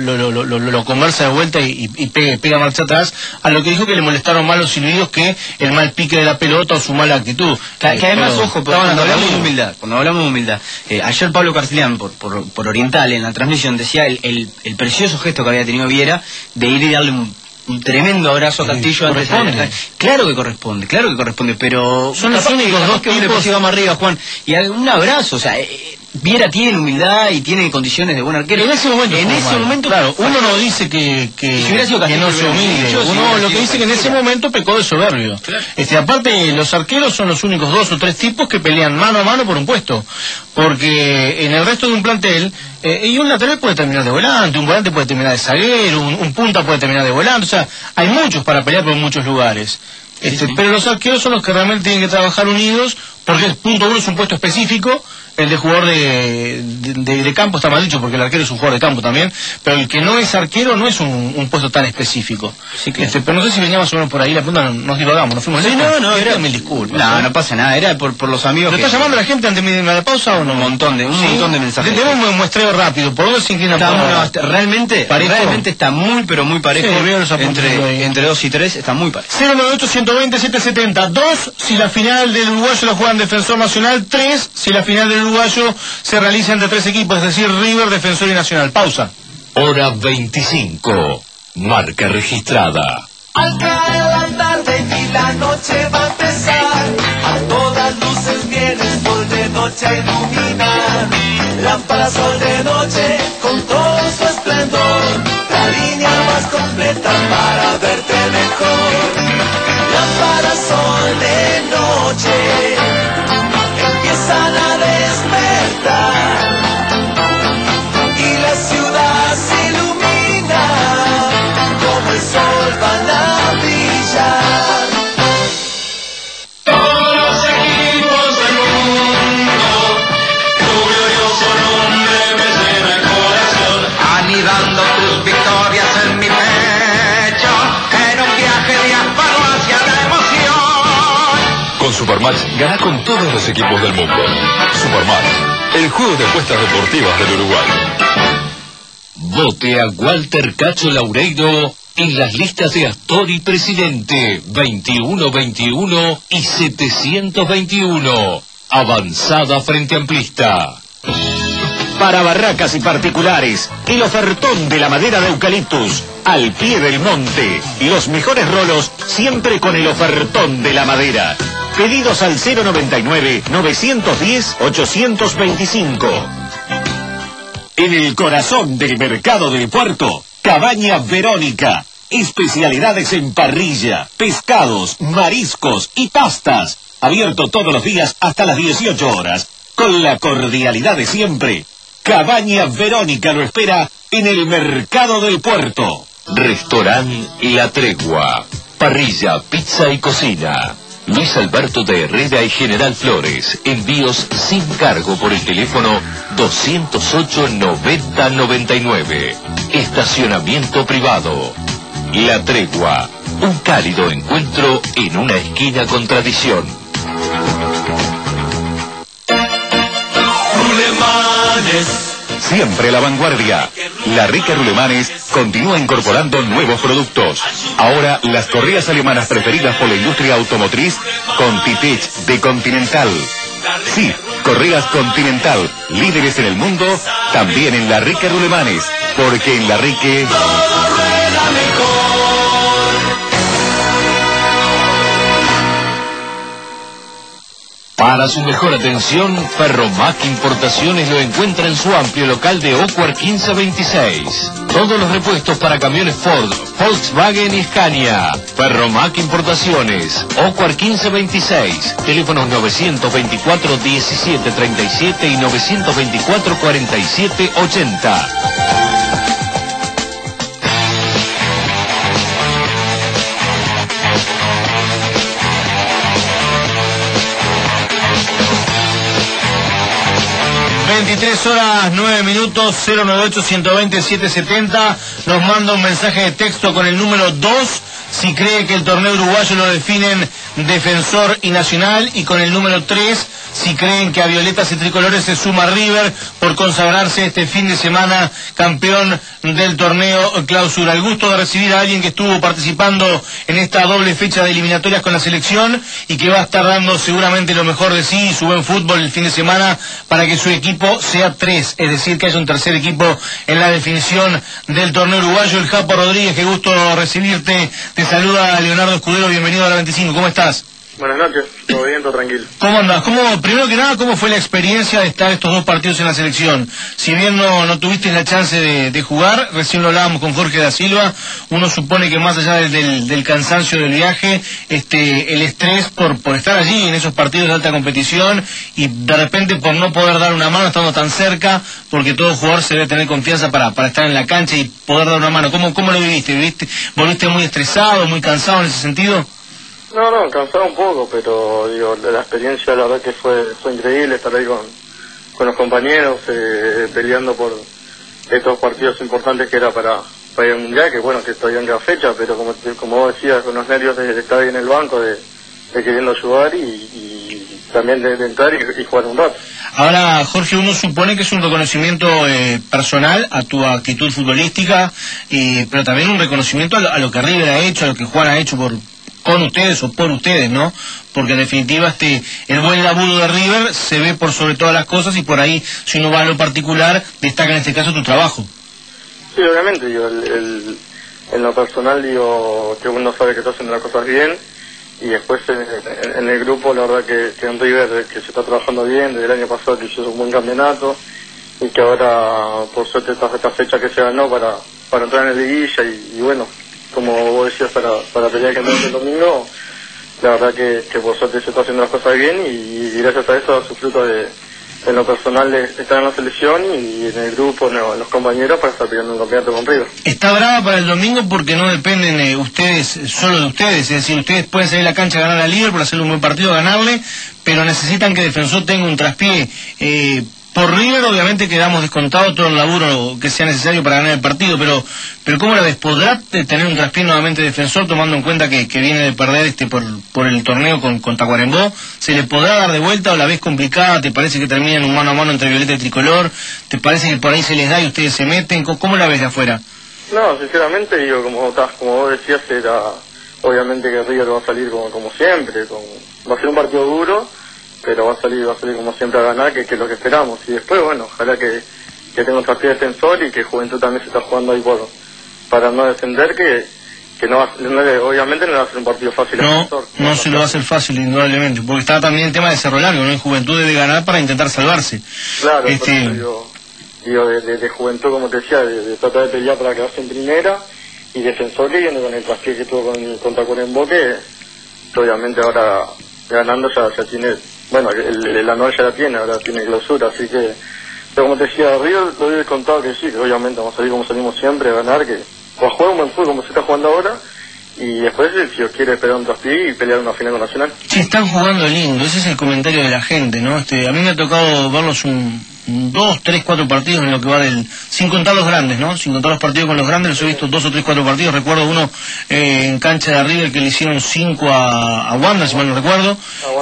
lo conversa de vuelta y pega marcha atrás a lo que dijo, que le molestaron más los silbidos que el mal pique de la pelota o su mala actitud. Que además, ojo, cuando hablamos de humildad, ayer Pablo Carcilián, por Oriental, en la transmisión, decía el precioso gesto que había tenido Viera de ir y darle un tremendo abrazo a Castillo antes de... Claro que corresponde, pero son los únicos dos que tipos que va más arriba, Juan, y un abrazo, o sea, Viera tiene humildad y tiene condiciones de buen arquero. En ese momento, claro, uno no dice que no se humilde, uno lo que dice que en ese momento pecó de soberbio. Claro. Aparte, los arqueros son los únicos 2 o 3 tipos que pelean mano a mano por un puesto, porque en el resto de un plantel, y un lateral puede terminar de volante, un volante puede terminar de zaguero, un punta puede terminar de volante, o sea, hay muchos para pelear por muchos lugares. Pero los arqueros son los que realmente tienen que trabajar unidos, porque el punto 1 es un puesto específico, el de jugador de campo está mal dicho, porque el arquero es un jugador de campo también, pero el que no es arquero no es un puesto tan específico. Sí, que... pero no sé si venía más o menos por ahí, la pregunta nos divagamos, nos fuimos lejos. No, era mil disculpas. No pasa nada, era por los amigos. ¿Lo está llamando la gente antes de la pausa o no? Un montón de mensajes. Tenemos un muestreo rápido, ¿por dónde se inclina? Realmente está muy, pero muy parejo. Entre 2 y 3 está muy parejo. 098-120-770. 2 si la final del uruguayo la juegan Defensor Nacional. 3 si la final del uruguayo se realiza entre 3 equipos, es decir, River, Defensor y Nacional. Pausa. Hora 25. marca registrada. Al caer la tarde y la noche va a empezar, a todas luces viene el sol de noche a iluminar. Lámpara sol de noche con todo su esplendor, la línea más completa para verte mejor. Lámpara sol de noche, empiezan a despertar y la ciudad se ilumina, como el sol van a brillar. Todos los equipos del mundo, tu glorioso nombre me llena el corazón, anidando tus victorias en mi pecho, en un viaje diáfano hacia la emoción. Con Supermatch gana con todos los equipos del mundo. Supermatch, el juego de apuestas deportivas del Uruguay. Vote a Walter Cacho Laureiro en las listas de Astori Presidente 2121 y 721. Avanzada Frente Amplista. Para barracas y particulares, el ofertón de la madera de eucaliptus, al pie del monte. Los mejores rolos, siempre con el ofertón de la madera. Pedidos al 099-910-825. En el corazón del mercado del puerto, Cabaña Verónica. Especialidades en parrilla, pescados, mariscos y pastas. Abierto todos los días hasta las 18 horas. Con la cordialidad de siempre. Cabaña Verónica lo espera en el mercado del puerto. Restaurant La Tregua. Parrilla, pizza y cocina. Luis Alberto de Herrera y General Flores. Envíos sin cargo por el teléfono 208-9099. Estacionamiento privado. La Tregua. Un cálido encuentro en una esquina con tradición. Rulemanes. Siempre a la vanguardia. La rica Rulemanes continúa incorporando nuevos productos. Ahora las correas alemanas preferidas por la industria automotriz con Titech de Continental. Sí, correas Continental, líderes en el mundo, también en la rica Rulemanes, porque en la Rique todo rueda mejor. Para su mejor atención, Ferromac Importaciones lo encuentra en su amplio local de Ocuar 1526. Todos los repuestos para camiones Ford, Volkswagen y Scania. Ferromac Importaciones, Ocuar 1526. Teléfonos 924-1737 y 924-4780. horas 9 minutos, 098-120-770. Nos manda un mensaje de texto con el número 2 si cree que el torneo uruguayo lo definen Defensor y Nacional, y con el número 3 si creen que a Violetas y Tricolores se suma River por consagrarse este fin de semana campeón del torneo Clausura. El gusto de recibir a alguien que estuvo participando en esta doble fecha de eliminatorias con la selección y que va a estar dando seguramente lo mejor de sí y su buen fútbol el fin de semana para que su equipo sea 3, es decir, que haya un tercer equipo en la definición del torneo uruguayo. El Japo Rodríguez, qué gusto recibirte. Te saluda Leonardo Escudero, bienvenido a la 25. ¿Cómo estás? Buenas noches, todo bien, todo tranquilo. ¿Cómo andás? Primero que nada, ¿cómo fue la experiencia de estar estos dos partidos en la selección? Si bien no tuviste la chance de jugar, recién lo hablábamos con Jorge da Silva, uno supone que más allá del cansancio del viaje, el estrés por estar allí en esos partidos de alta competición y de repente por no poder dar una mano estando tan cerca, porque todo jugador se debe tener confianza para estar en la cancha y poder dar una mano. ¿Cómo lo viviste? ¿Volviste muy estresado, muy cansado en ese sentido? No, cansado un poco, pero digo, la experiencia la verdad que fue increíble estar ahí con los compañeros, peleando por estos partidos importantes que era para ir al Mundial, que bueno, que todavía no queda fecha, pero como vos decías, con los nervios de estar ahí en el banco, de queriendo ayudar y también de entrar y jugar un rato. Ahora, Jorge, uno supone que es un reconocimiento personal a tu actitud futbolística, pero también un reconocimiento a lo que River ha hecho, a lo que Juan ha hecho con ustedes o por ustedes, ¿no? Porque en definitiva el buen laburo de River se ve por sobre todas las cosas y por ahí, si uno va a lo particular, destaca en este caso tu trabajo. Sí, obviamente, en lo personal digo que uno sabe que está haciendo las cosas bien, y después en el grupo la verdad que en River que se está trabajando bien, desde el año pasado que hizo un buen campeonato, y que ahora por suerte esta fecha que se ganó para entrar en la liguilla, y bueno, como vos decías, para pelear el campeonato el domingo, la verdad que por suerte se está haciendo las cosas bien, y gracias a eso da su fruto en lo personal de estar en la selección y en el grupo, en los compañeros, para estar peleando un campeonato con River. Está brava para el domingo porque no dependen ustedes, solo de ustedes, es decir, ustedes pueden salir a la cancha a ganar a Liverpool, hacerle un buen partido, ganarle, pero necesitan que Defensor tenga un traspié. Por River obviamente quedamos descontados todo el laburo que sea necesario para ganar el partido, pero ¿cómo la ves? ¿Podrá tener un traspié nuevamente Defensor, tomando en cuenta que viene de perder por el torneo con Tacuarembó? ¿Se le podrá dar de vuelta o la ves complicada? ¿Te parece que termina en un mano a mano entre Violeta y Tricolor? ¿Te parece que por ahí se les da y ustedes se meten? ¿Cómo la ves de afuera? No, sinceramente digo, como vos decías, obviamente que River va a salir como siempre, va a ser un partido duro, pero va a salir como siempre a ganar, que es lo que esperamos. Y después, bueno, ojalá que tenga un partido Defensor y que Juventud también se está jugando ahí para no descender, que obviamente no va a ser un partido fácil. No se lo va a hacer fácil, indudablemente, porque está también el tema de Cerro Largo, ¿no? Juventud debe ganar para intentar salvarse. Claro, digo de Juventud, como te decía, de tratar de pelear para quedarse en primera, y Defensor que viene con el traspié que tuvo con Tacuarembó, que obviamente ahora ganando ya tiene, bueno, el anual ya la tiene, ahora tiene clausura, así que, pero como te decía, River lo había contado que sí, que obviamente vamos a salir como salimos siempre, a ganar, o a jugar un buen fútbol como se está jugando ahora, y después si Dios quiere esperar un traspié y pelear una final con Nacional. Sí, están jugando lindo, ese es el comentario de la gente, ¿no? A mí me ha tocado verlos 2, 3, 4 partidos en lo que va sin contar los grandes, ¿no? Sin contar los partidos con los grandes, los he visto 2 o 3, 4 partidos. Recuerdo uno en cancha de River que le hicieron 5 a Wanda, si mal no recuerdo.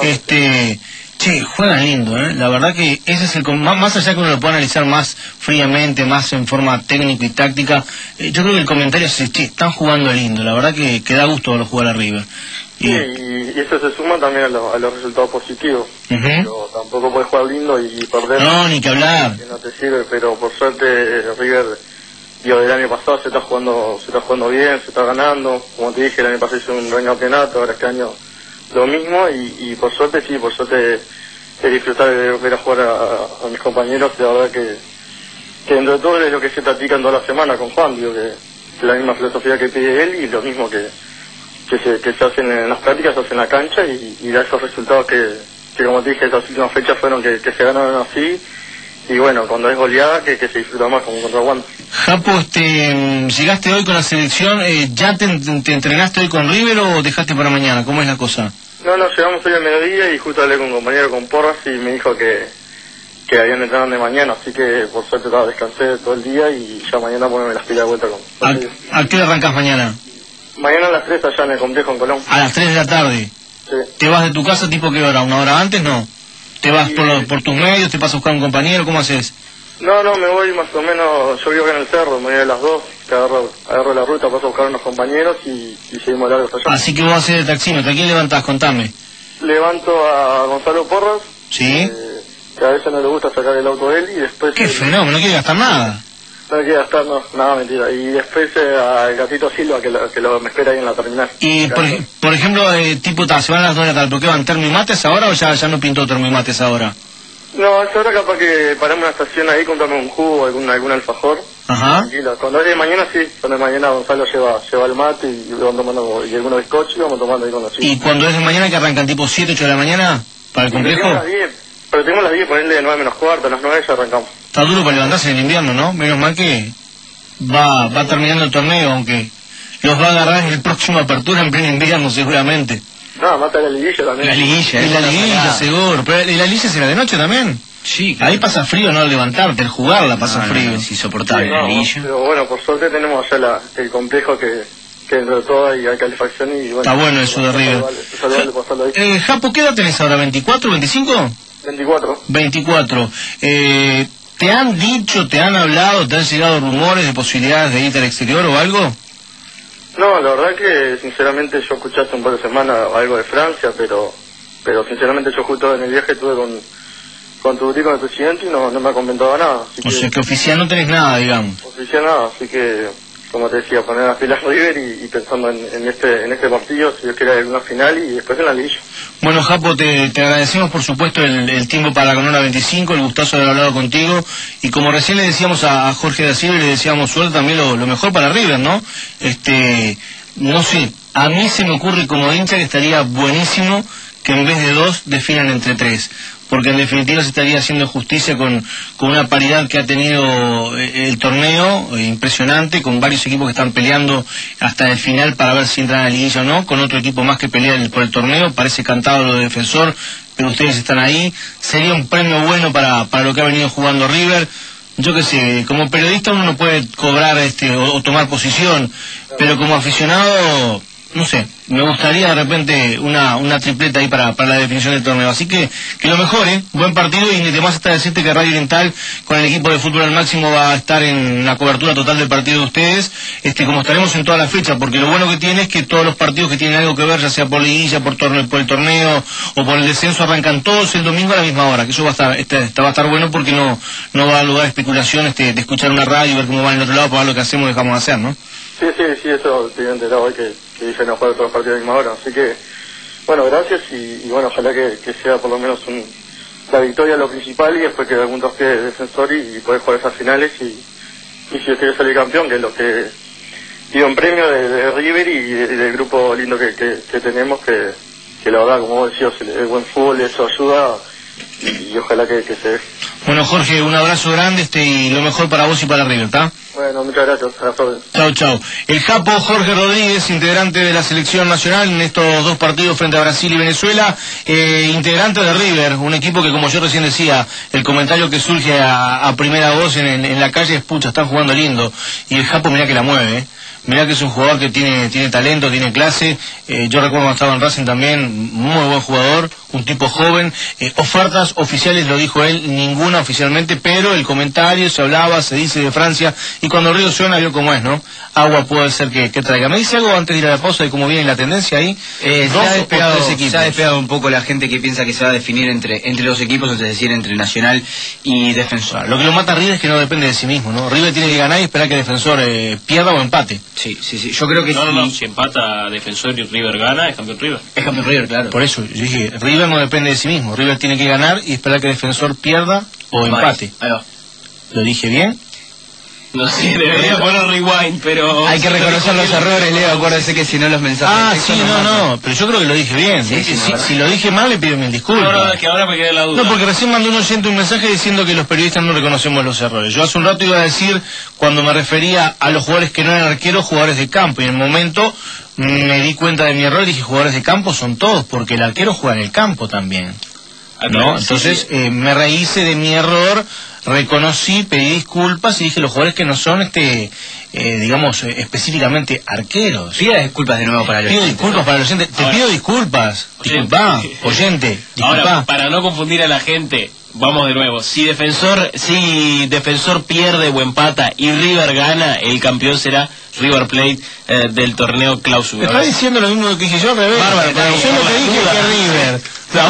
Juegan lindo, la verdad que ese es más allá que uno lo pueda analizar más fríamente, más en forma técnica y táctica, yo creo que el comentario es, están jugando lindo, la verdad que da gusto verlos jugar a River. Sí, y eso se suma también a los resultados positivos. Pero tampoco puedes jugar lindo y perder. No, ni que hablar. Que no te sirve, pero por suerte River, del año pasado se está jugando bien, se está ganando. Como te dije, el año pasado hizo un buen campeonato, ahora este año lo mismo, y por suerte es disfrutar de ver a jugar a mis compañeros. La verdad que dentro de todo es lo que se practica en toda la semana con Juan, digo que es la misma filosofía que pide él y lo mismo que se hacen en las prácticas, se hacen en la cancha, y da esos resultados que como te dije, estas últimas fechas fueron que se ganaron así, y bueno, cuando es goleada que se disfruta más como contra Wanda. Japo, llegaste hoy con la selección, ¿ya te entrenaste hoy con River o dejaste para mañana? ¿Cómo es la cosa? No, llegamos hoy al mediodía y justo hablé con un compañero con Porras y me dijo que habían entrenado de mañana, así que por suerte descansé todo el día y ya mañana ponerme las pilas de vuelta con ellos. ¿A qué hora arrancas mañana? Mañana a las 3 allá en el complejo en Colón. ¿A las 3 de la tarde? Sí. ¿Te vas de tu casa tipo qué hora? ¿Una hora antes? No. ¿Te vas por tus medios? ¿Te pasas a buscar un compañero? ¿Cómo haces? No, me voy más o menos, yo vivo acá en el cerro, me voy a las 2, agarro la ruta, paso a buscar unos compañeros y seguimos largos allá. Así que vos haces el taxímetro, ¿a quién levantás? Contame. Levanto a Gonzalo Porras. Sí. Que a veces no le gusta sacar el auto de él y después... ¡Qué fenómeno! No quiere gastar nada. No quiere gastar, nada, mentira. Y después al Gatito Silva que me espera ahí en la terminal. Y por ejemplo, se van a las 2 de la tarde, ¿por qué van termimates ahora o ya no pintó termimates ahora? No, es ahora capaz que paramos una estación ahí, compramos un jugo, algún alfajor. Ajá. Tranquilo. Cuando es de mañana, sí. Cuando es de mañana Gonzalo lleva el mate y vamos tomando y algunos bizcochos y vamos tomando ahí con los chicos. ¿Y cuando es de mañana que arrancan tipo 7, 8 de la mañana para el complejo? Pero tenemos las 10, ponerle de 9 menos cuarto, a las 9 ya arrancamos. Está duro para levantarse en el invierno, ¿no? Menos mal que va terminando el torneo, aunque los va a agarrar en el próximo apertura en pleno invierno seguramente. No, mata la liguilla también. La liguilla, seguro. Pero ¿y la liguilla será de noche también? Sí, claro. Ahí pasa frío, no al levantarte, el jugarla pasa frío. Es insoportable la liguilla. Pero bueno, por suerte tenemos allá el complejo que dentro de todo hay calefacción y bueno. Está bueno eso de River. Japo, ¿qué edad tenés ahora? ¿24, 25? 24. 24. ¿Te han dicho, te han hablado, te han llegado rumores de posibilidades de irte al exterior o algo? No, la verdad que sinceramente yo escuché hace un par de semanas algo de Francia, pero sinceramente yo justo en el viaje estuve con tu con el presidente y no me ha comentado nada. O sea que oficial no tenés nada, digamos. Oficial nada, así que como te decía, poner las pilas River y pensando en este partido, si Dios quiere, en una final y después en la liguilla. Bueno, Japo, te agradecemos por supuesto el tiempo para con hora 25, el gustazo de haber hablado contigo, y como recién le decíamos a Jorge da Silva, le decíamos suerte también lo mejor para River, ¿no? No sé, a mí se me ocurre como hincha que estaría buenísimo que en vez de 2 definan entre 3, porque en definitiva se estaría haciendo justicia con una paridad que ha tenido el torneo impresionante, con varios equipos que están peleando hasta el final para ver si entran a la liguilla o no, con otro equipo más que pelea por el torneo. Parece cantado lo de Defensor, pero ustedes están ahí. Sería un premio bueno para lo que ha venido jugando River. Yo qué sé, como periodista uno no puede cobrar o tomar posición, pero como aficionado, no sé, me gustaría de repente una tripleta ahí para la definición del torneo. Así que lo mejor, buen partido, y además está decirte que Radio Oriental con el equipo de Fútbol al Máximo va a estar en la cobertura total del partido de ustedes, como estaremos en toda la fecha, porque lo bueno que tiene es que todos los partidos que tienen algo que ver, ya sea por liguilla, por el torneo o por el descenso, arrancan todos el domingo a la misma hora, que eso va a estar bueno, porque no va a dar lugar a especulación de escuchar una radio y ver cómo va en el otro lado para ver lo que hacemos o dejamos de hacer, ¿no? Sí, eso te había enterado hoy que dije no jugar todos los partidos a la misma hora, así que bueno, gracias y bueno, ojalá que sea por lo menos la victoria lo principal, y después que algún dos pies de Defensor y poder jugar esas finales y si yo quiero salir campeón, que es lo que pido un premio de River y del grupo lindo que tenemos, que la verdad, como vos decías, el buen fútbol, eso ayuda y ojalá que se dé. Bueno, Jorge, un abrazo grande y lo mejor para vos y para River, ¿está? Bueno, muchas gracias. Chau. El Japo Jorge Rodríguez, integrante de la selección nacional en estos 2 partidos frente a Brasil y Venezuela, integrante de River, un equipo que, como yo recién decía, el comentario que surge a primera voz en la calle es: pucha, están jugando lindo. Y el Japo, mirá que la mueve, Mirá que es un jugador que tiene talento, tiene clase. Yo recuerdo cuando estaba en Racing también, muy buen jugador, un tipo joven. Ofertas oficiales, lo dijo él, ninguna oficialmente, pero el comentario se hablaba, se dice de Francia, y cuando Río suena, vio cómo es, ¿no? Agua puede ser que traiga. ¿Me dice algo antes de ir a la pausa de cómo viene la tendencia ahí? Se ha despegado un poco la gente que piensa que se va a definir entre los equipos, es decir, entre Nacional y Defensor. Lo que lo mata a River es que no depende de sí mismo, ¿no? River tiene que ganar y esperar que Defensor pierda o empate. Sí. Yo creo que si empata Defensor y River gana, es campeón River. Es campeón River, claro. Por eso, yo dije, River no depende de sí mismo. River tiene que ganar y esperar que Defensor pierda o empate. Ahí va. ¿Lo dije bien? No sé, debería poner rewind, pero... Hay que reconocer los errores, Leo, acuérdese que si no los mensajes... pero yo creo que lo dije bien. Si lo dije mal, le pido mil disculpas. No, es que ahora me quedé la duda. No, porque recién mandó un oyente un mensaje diciendo que los periodistas no reconocemos los errores. Yo hace un rato iba a decir, cuando me refería a los jugadores que no eran arqueros, jugadores de campo, y en el momento me di cuenta de mi error y dije, jugadores de campo son todos, porque el arquero juega en el campo también. ¿No? Entonces me rehice de mi error, reconocí, pedí disculpas y dije los jugadores que no son digamos específicamente arqueros. Pida disculpas de nuevo para el oyente. Pido disculpas para el oyente. Te pido disculpas. Disculpa, oyente. Disculpa. Ahora, para no confundir a la gente, vamos de nuevo. Si Defensor pierde o empata y River gana, el campeón será River Plate del torneo Clausura. Está diciendo lo mismo que dije yo al revés. Bárbaro, yo lo que dije que River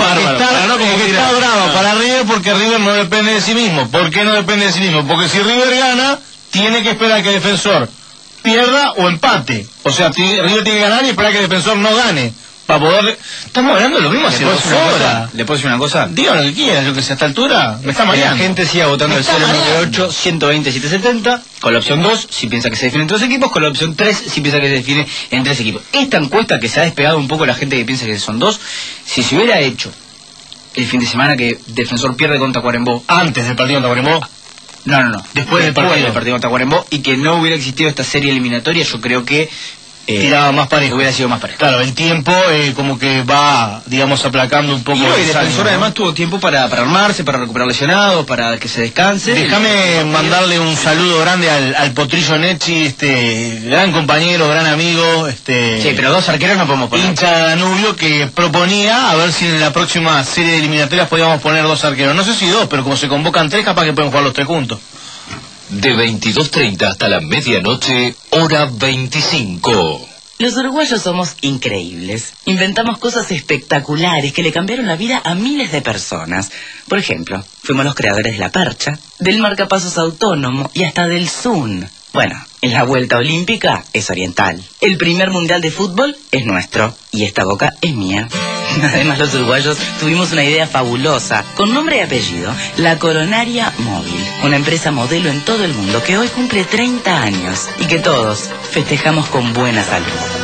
está bravo para River, porque River no depende de sí mismo. ¿Por qué no depende de sí mismo? Porque si River gana, tiene que esperar que Defensor pierda o empate. O sea, River tiene que ganar y esperar que Defensor no gane. Para poder... Estamos hablando de lo mismo hace 2 horas. ¿Le puedo decir una cosa? Diga lo que quiera, yo que sé, a esta altura me está mareando. La gente siga votando el 098-120-770, con la opción 2, si piensa que se define entre 2 equipos, con la opción 3, si piensa que se define en 3 equipos. Esta encuesta, que se ha despegado un poco la gente que piensa que son 2, si se hubiera hecho el fin de semana que Defensor pierde contra Cuarembó, antes del partido contra Cuarembó, no, después del partido contra Cuarembó, y que no hubiera existido esta serie eliminatoria, yo creo que tiraba más parejo, hubiera sido más parejo. Claro, el tiempo como que va, digamos, aplacando un poco. Y el Defensor además tuvo tiempo para armarse, para recuperar lesionados, para que se descanse. Déjame mandarle un saludo grande al Potrillo Necci, gran compañero, gran amigo, Sí, pero 2 arqueros no podemos poner. Hincha de Danubio, que proponía a ver si en la próxima serie de eliminatorias podíamos poner 2 arqueros. No sé si 2, pero como se convocan 3, capaz que pueden jugar los 3 juntos. De 22:30 hasta la medianoche, hora 25. Los uruguayos somos increíbles. Inventamos cosas espectaculares que le cambiaron la vida a miles de personas. Por ejemplo, fuimos los creadores de la percha, del marcapasos autónomo y hasta del Zoom. Bueno, la vuelta olímpica es oriental. El primer mundial de fútbol es nuestro. Y esta Coca es mía. Además, los uruguayos tuvimos una idea fabulosa, con nombre y apellido, la Coronaria Móvil, una empresa modelo en todo el mundo que hoy cumple 30 años y que todos festejamos con buena salud.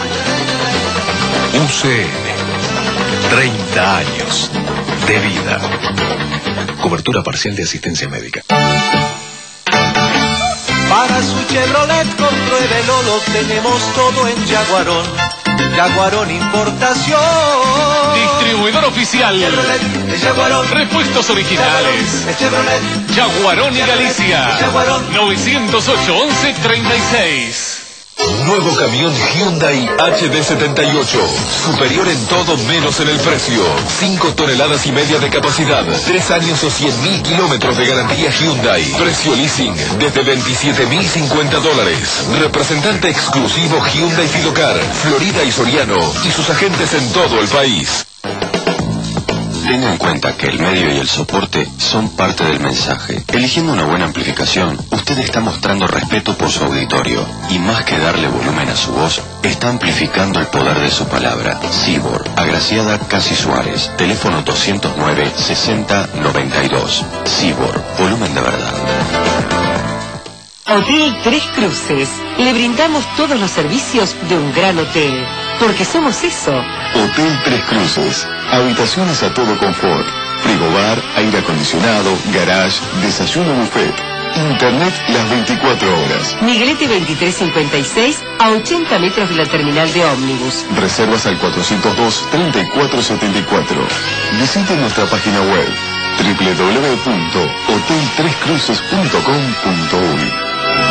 UCN, 30 años de vida. Cobertura parcial de asistencia médica. Para su Chevrolet compruébelo, lo tenemos todo en Jaguarón. Jaguarón Importación. Distribuidor oficial. Chevrolet de Jaguarón. Repuestos originales. Chevrolet. Jaguarón y Galicia. Jaguarón. 908-1136. Nuevo camión Hyundai HD78. Superior en todo menos en el precio. 5 toneladas y media de capacidad. 3 años o 100.000 kilómetros de garantía Hyundai. Precio leasing desde $27.050. Representante exclusivo Hyundai Filocar, Florida y Soriano. Y sus agentes en todo el país. Tenga en cuenta que el medio y el soporte son parte del mensaje. Eligiendo una buena amplificación, usted está mostrando respeto por su auditorio. Y más que darle volumen a su voz, está amplificando el poder de su palabra. Cibor, Agraciada Casi Suárez. Teléfono 209-6092. Cibor, volumen de verdad. Hotel Tres Cruces. Le brindamos todos los servicios de un gran hotel. Porque somos eso. Hotel Tres Cruces. Habitaciones a todo confort. Frigobar, aire acondicionado, garage, desayuno buffet. Internet las 24 horas. Miguelete 2356, a 80 metros de la terminal de ómnibus. Reservas al 402-3474. Visite nuestra página web www.hoteltrescruces.com.uy.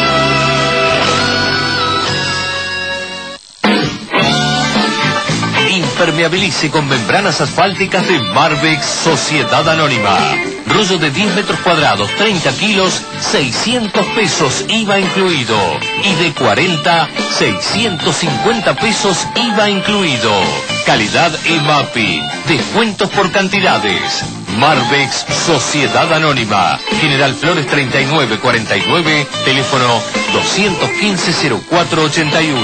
Impermeabilice con membranas asfálticas de Marbex Sociedad Anónima. Rollo de 10 metros cuadrados, 30 kilos, 600 pesos IVA incluido. Y de 40, 650 pesos IVA incluido. Calidad EMAPI. Descuentos por cantidades. Marbex Sociedad Anónima. General Flores 3949, teléfono 215-0481.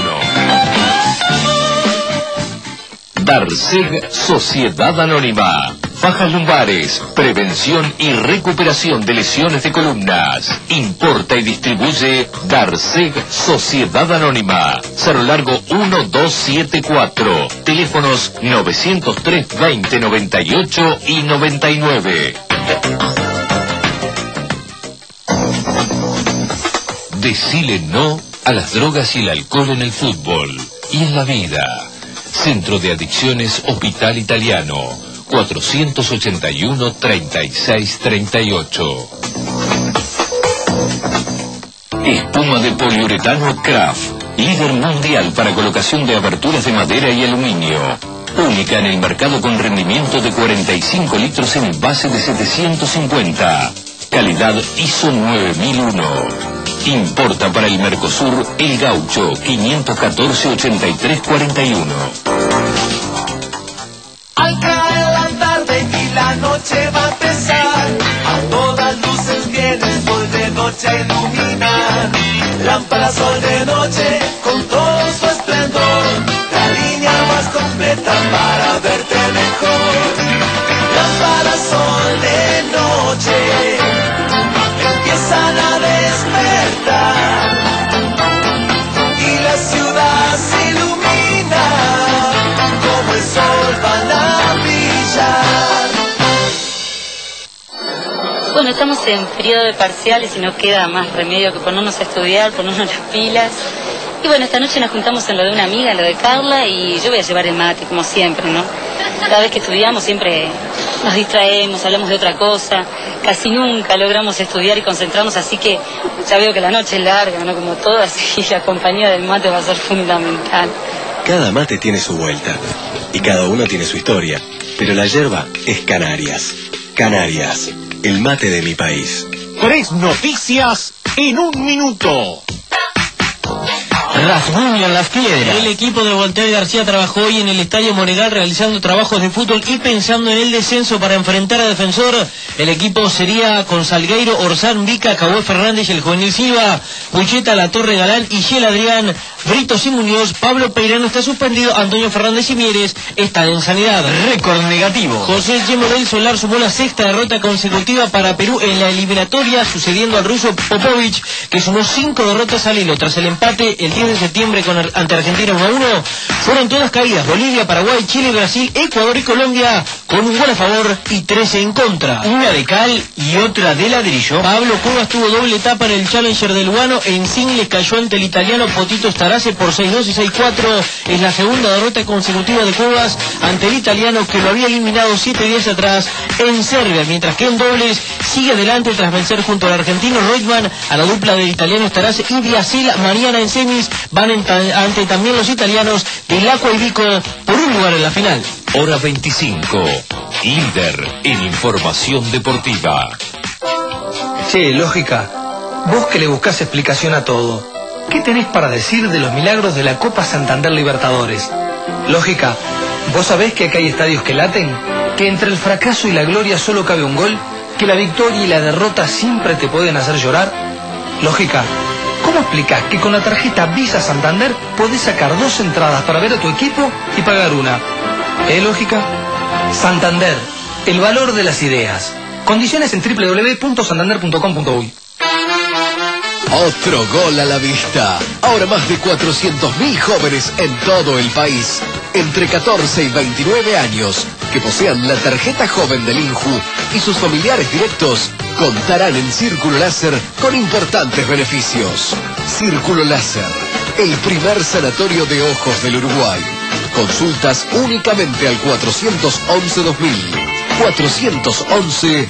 Darseg Sociedad Anónima. Fajas lumbares, prevención y recuperación de lesiones de columnas. Importa y distribuye Darseg Sociedad Anónima. Cerro Largo 1274. Teléfonos 903 20 98 y 99. Decile no a las drogas y el alcohol en el fútbol y en la vida. Centro de Adicciones Hospital Italiano, 481-3638. Espuma de poliuretano Kraft, líder mundial para colocación de aberturas de madera y aluminio. Única en el mercado con rendimiento de 45 litros en base de 750. Calidad ISO 9001. Importa para el Mercosur El Gaucho 514-8341. Al caer la tarde y la noche va a empezar, a todas luces viene el sol de noche a iluminar. Lámpara sol de noche con todo su esplendor, la línea más completa para verte mejor. Lámpara sol de noche, empiezan a despertar y la ciudad se ilumina, como el sol van a brillar. Bueno, estamos en periodo de parciales y no queda más remedio que ponernos a estudiar, ponernos las pilas. Y bueno, esta noche nos juntamos en lo de una amiga, en lo de Carla, y yo voy a llevar el mate, como siempre, ¿no? Cada vez que estudiamos siempre nos distraemos, hablamos de otra cosa, casi nunca logramos estudiar y concentrarnos, así que ya veo que la noche es larga, ¿no? Como todas, y la compañía del mate va a ser fundamental. Cada mate tiene su vuelta, y cada uno tiene su historia, pero la yerba es Canarias. Canarias, el mate de mi país. 3 noticias en un minuto. rasguño en las piedras. El equipo de Voltaire García trabajó hoy en el Estadio Monegal realizando trabajos de fútbol y pensando en el descenso para enfrentar a Defensor. El equipo sería con Salgueiro, Orsán, Vica, Cahué Fernández, el Juvenil Silva, Pucheta, La Torre Galán, Igel Adrián, Britos y Muñoz. Pablo Peirano está suspendido, Antonio Fernández y Mieres están en sanidad. Récord negativo. José Yemo del Solar sumó la sexta derrota consecutiva para Perú en la eliminatoria, sucediendo al ruso Popovic, que sumó 5 derrotas al hilo. Tras el empate el 10 de septiembre ante Argentina 1-1, fueron todas caídas: Bolivia, Paraguay, Chile, Brasil, Ecuador y Colombia, con un gol a favor y 13 en contra. Una de cal y otra de ladrillo. Pablo Cuevas tuvo doble etapa en el Challenger de Lugano. En singles cayó ante el italiano Potito Starace por 6-2 y 6-4. Es la segunda derrota consecutiva de Cuevas ante el italiano, que lo había eliminado 7 días atrás en Serbia, mientras que en dobles sigue adelante tras vencer junto al argentino Reutemann a la dupla del italiano Starace y Biasel. Mañana en semis van ante también los italianos del Aqua y Vico por un lugar en la final. Hora 25, líder en información deportiva. Che, Lógica, vos que le buscás explicación a todo, ¿qué tenés para decir de los milagros de la Copa Santander Libertadores? Lógica, ¿vos sabés que acá hay estadios que laten? ¿Que entre el fracaso y la gloria solo cabe un gol? ¿Que la victoria y la derrota siempre te pueden hacer llorar? Lógica, ¿cómo explicás que con la tarjeta Visa Santander podés sacar 2 entradas para ver a tu equipo y pagar una? Lógica. Santander, el valor de las ideas. Condiciones en www.santander.com.uy. Otro gol a la vista. Ahora más de 400.000 jóvenes en todo el país, entre 14 y 29 años, que posean la tarjeta joven del INJU y sus familiares directos, contarán en Círculo Láser con importantes beneficios. Círculo Láser, el primer sanatorio de ojos del Uruguay. Consultas únicamente al 411-2000. 411-2000.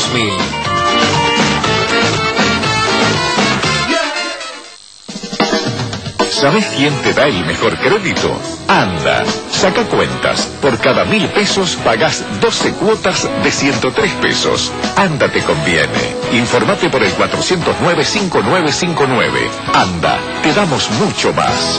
¿Sabes quién te da el mejor crédito? Anda, saca cuentas. Por cada 1.000 pesos pagás 12 cuotas de 103 pesos. Anda te conviene. Informate por el 409-5959. Anda, te damos mucho más.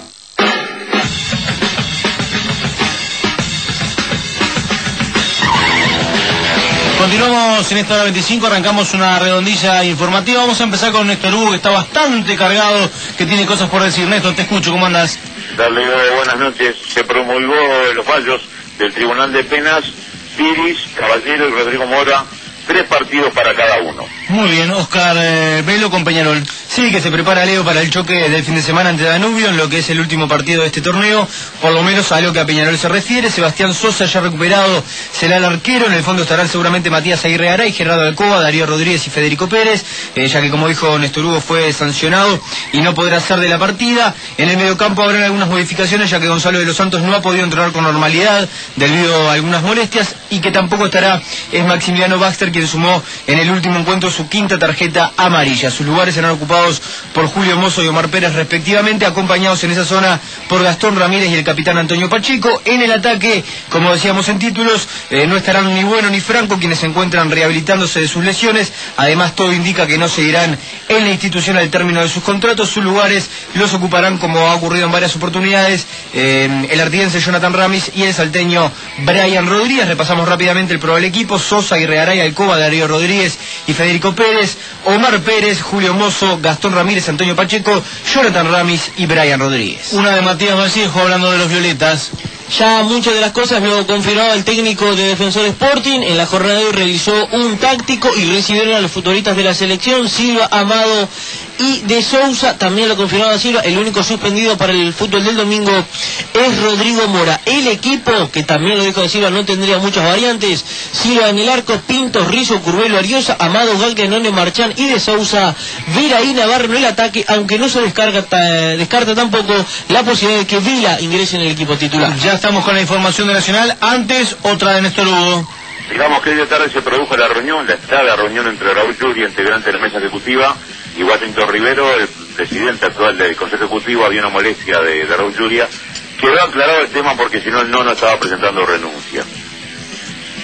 Continuamos en esta hora 25, arrancamos una redondilla informativa. Vamos a empezar con Néstor Hugo, que está bastante cargado, que tiene cosas por decir. Néstor, te escucho, ¿cómo andas? Dale, buenas noches. Se promulgó los fallos del Tribunal de Penas, Piris, Caballero y Rodrigo Mora, 3 partidos para cada uno. Muy bien, Oscar Velo con Peñarol. Sí, que se prepara Leo para el choque del fin de semana ante Danubio, en lo que es el último partido de este torneo, por lo menos a lo que a Peñarol se refiere. Sebastián Sosa, ya recuperado, será el arquero. En el fondo estarán seguramente Matías Aguirre Garay, Gerardo Alcoba, Darío Rodríguez y Federico Pérez, ya que, como dijo Néstor Hugo, fue sancionado y no podrá ser de la partida. En el mediocampo habrán algunas modificaciones, ya que Gonzalo de los Santos no ha podido entrenar con normalidad debido a algunas molestias, y que tampoco estará es Maximiliano Baxter, quien sumó en el último encuentro su 5ª tarjeta amarilla. Sus lugares serán ocupados por Julio Mozo y Omar Pérez respectivamente, acompañados en esa zona por Gastón Ramírez y el capitán Antonio Pacheco. En el ataque, como decíamos en títulos, no estarán ni Bueno ni Franco, quienes se encuentran rehabilitándose de sus lesiones. Además, todo indica que no seguirán en la institución al término de sus contratos. Sus lugares los ocuparán, como ha ocurrido en varias oportunidades, el artiense Jonathan Ramis y el salteño Brian Rodríguez. Repasamos rápidamente el probable equipo: Sosa, Aguirre Garay, Alcoba, Darío Rodríguez y Federico Pérez, Omar Pérez, Julio Mozo, Gastón Ramírez, Antonio Pacheco, Jonathan Ramis y Brian Rodríguez. Una de Matías Vallejo hablando de los violetas. Ya muchas de las cosas lo confirmaba el técnico de Defensor Sporting. En la jornada de hoy realizó un táctico y recibieron a los futbolistas de la selección: Silva, Amado y De Sousa. También lo confirmaba Silva. El único suspendido para el fútbol del domingo es Rodrigo Mora. El equipo, que también lo dijo De Silva, no tendría muchas variantes: Silva en el arco, Pintos, Rizzo, Curvelo, Ariosa, Amado, Galganone, Marchán y De Sousa. Vila y Navarro en el ataque, aunque no se descarta tampoco la posibilidad de que Vila ingrese en el equipo titular. Ya estamos con la información de Nacional. Antes, otra de Néstor Hugo. Digamos que hoy de tarde se produjo la reunión entre Raúl Yuria, integrante de la mesa ejecutiva, y Washington Rivero, el presidente actual del Consejo Ejecutivo. Había una molestia de Raúl Yuria. Quedó aclarado el tema porque si no, él no estaba presentando renuncia.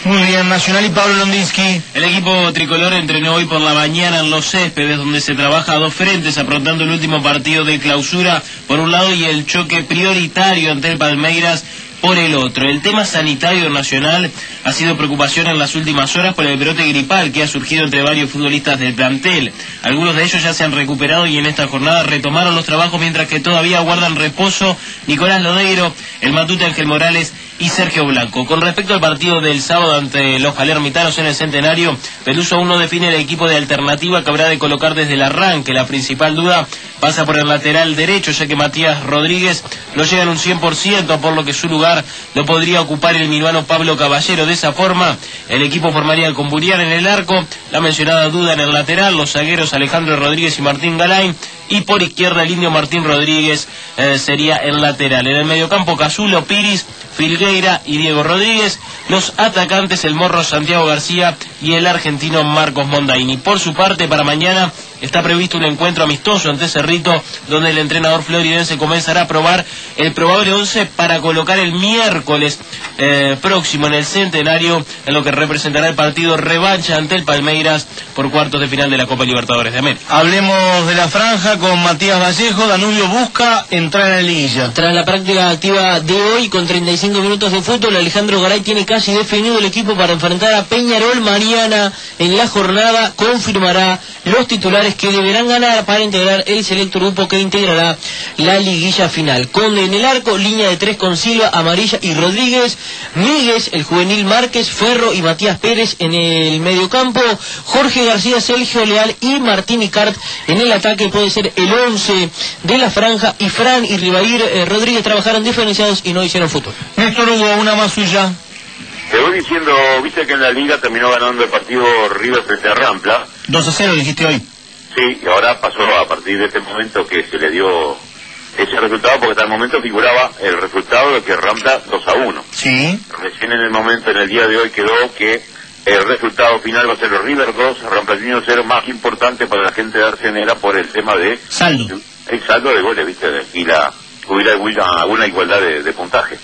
Muy bien, Nacional y Pablo Londinsky. El equipo tricolor entrenó hoy por la mañana en Los Céspedes, donde se trabaja a dos frentes, afrontando el último partido de clausura por un lado y el choque prioritario ante el Palmeiras por el otro. El tema sanitario nacional ha sido preocupación en las últimas horas por el brote gripal que ha surgido entre varios futbolistas del plantel. Algunos de ellos ya se han recuperado y en esta jornada retomaron los trabajos, mientras que todavía guardan reposo Nicolás Lodeiro, el Matute Ángel Morales y Sergio Blanco. Con respecto al partido del sábado ante los palermitanos en el Centenario, Peluso aún no define el equipo de alternativa que habrá de colocar desde el arranque. La principal duda pasa por el lateral derecho, ya que Matías Rodríguez no llega en un 100%, por lo que su lugar lo podría ocupar el minuano Pablo Caballero. De esa forma, el equipo formaría con Burián en el arco, la mencionada duda en el lateral, los zagueros Alejandro Rodríguez y Martín Galain, y por izquierda el indio Martín Rodríguez sería el lateral. En el mediocampo, Casulo, Piris, Filgueira y Diego Rodríguez. Los atacantes, el morro Santiago García y el argentino Marcos Mondaini. Por su parte, para mañana está previsto un encuentro amistoso ante Cerrito, donde el entrenador floridense comenzará a probar el probable 11 para colocar el miércoles próximo en el Centenario, en lo que representará el partido revancha ante el Palmeiras por cuartos de final de la Copa Libertadores de América. Hablemos de la franja con Matías Vallejo. Danubio busca entrar en la liguilla. Tras la práctica activa de hoy, con 35 minutos de fútbol, Alejandro Garay tiene casi definido el equipo para enfrentar a Peñarol mañana. En la jornada confirmará los titulares que deberán ganar para integrar el selecto grupo que integrará la liguilla final. Conde en el arco, línea de 3 con Silva, Amarilla y Rodríguez, Míguez, el juvenil Márquez, Ferro y Matías Pérez en el mediocampo, Jorge García, Sergio Leal y Martín Icart en el ataque. Puede ser el 11 de la franja, y Fran y Rivair Rodríguez trabajaron diferenciados y no hicieron fútbol. Néstor Hugo, una más suya. Te voy diciendo, viste que en la liga terminó ganando el partido River frente a Rampla. 2-0 dijiste hoy. Sí, y ahora pasó a partir de este momento que se le dio ese resultado, porque hasta el momento figuraba el resultado de que Rampla 2-1. Sí. Recién en el momento, en el día de hoy, quedó que el resultado final va a ser River 2, Rampla 0, más importante para la gente de Arsenera por el tema de saldo. El saldo de goles, viste, y hubiera una igualdad de puntaje.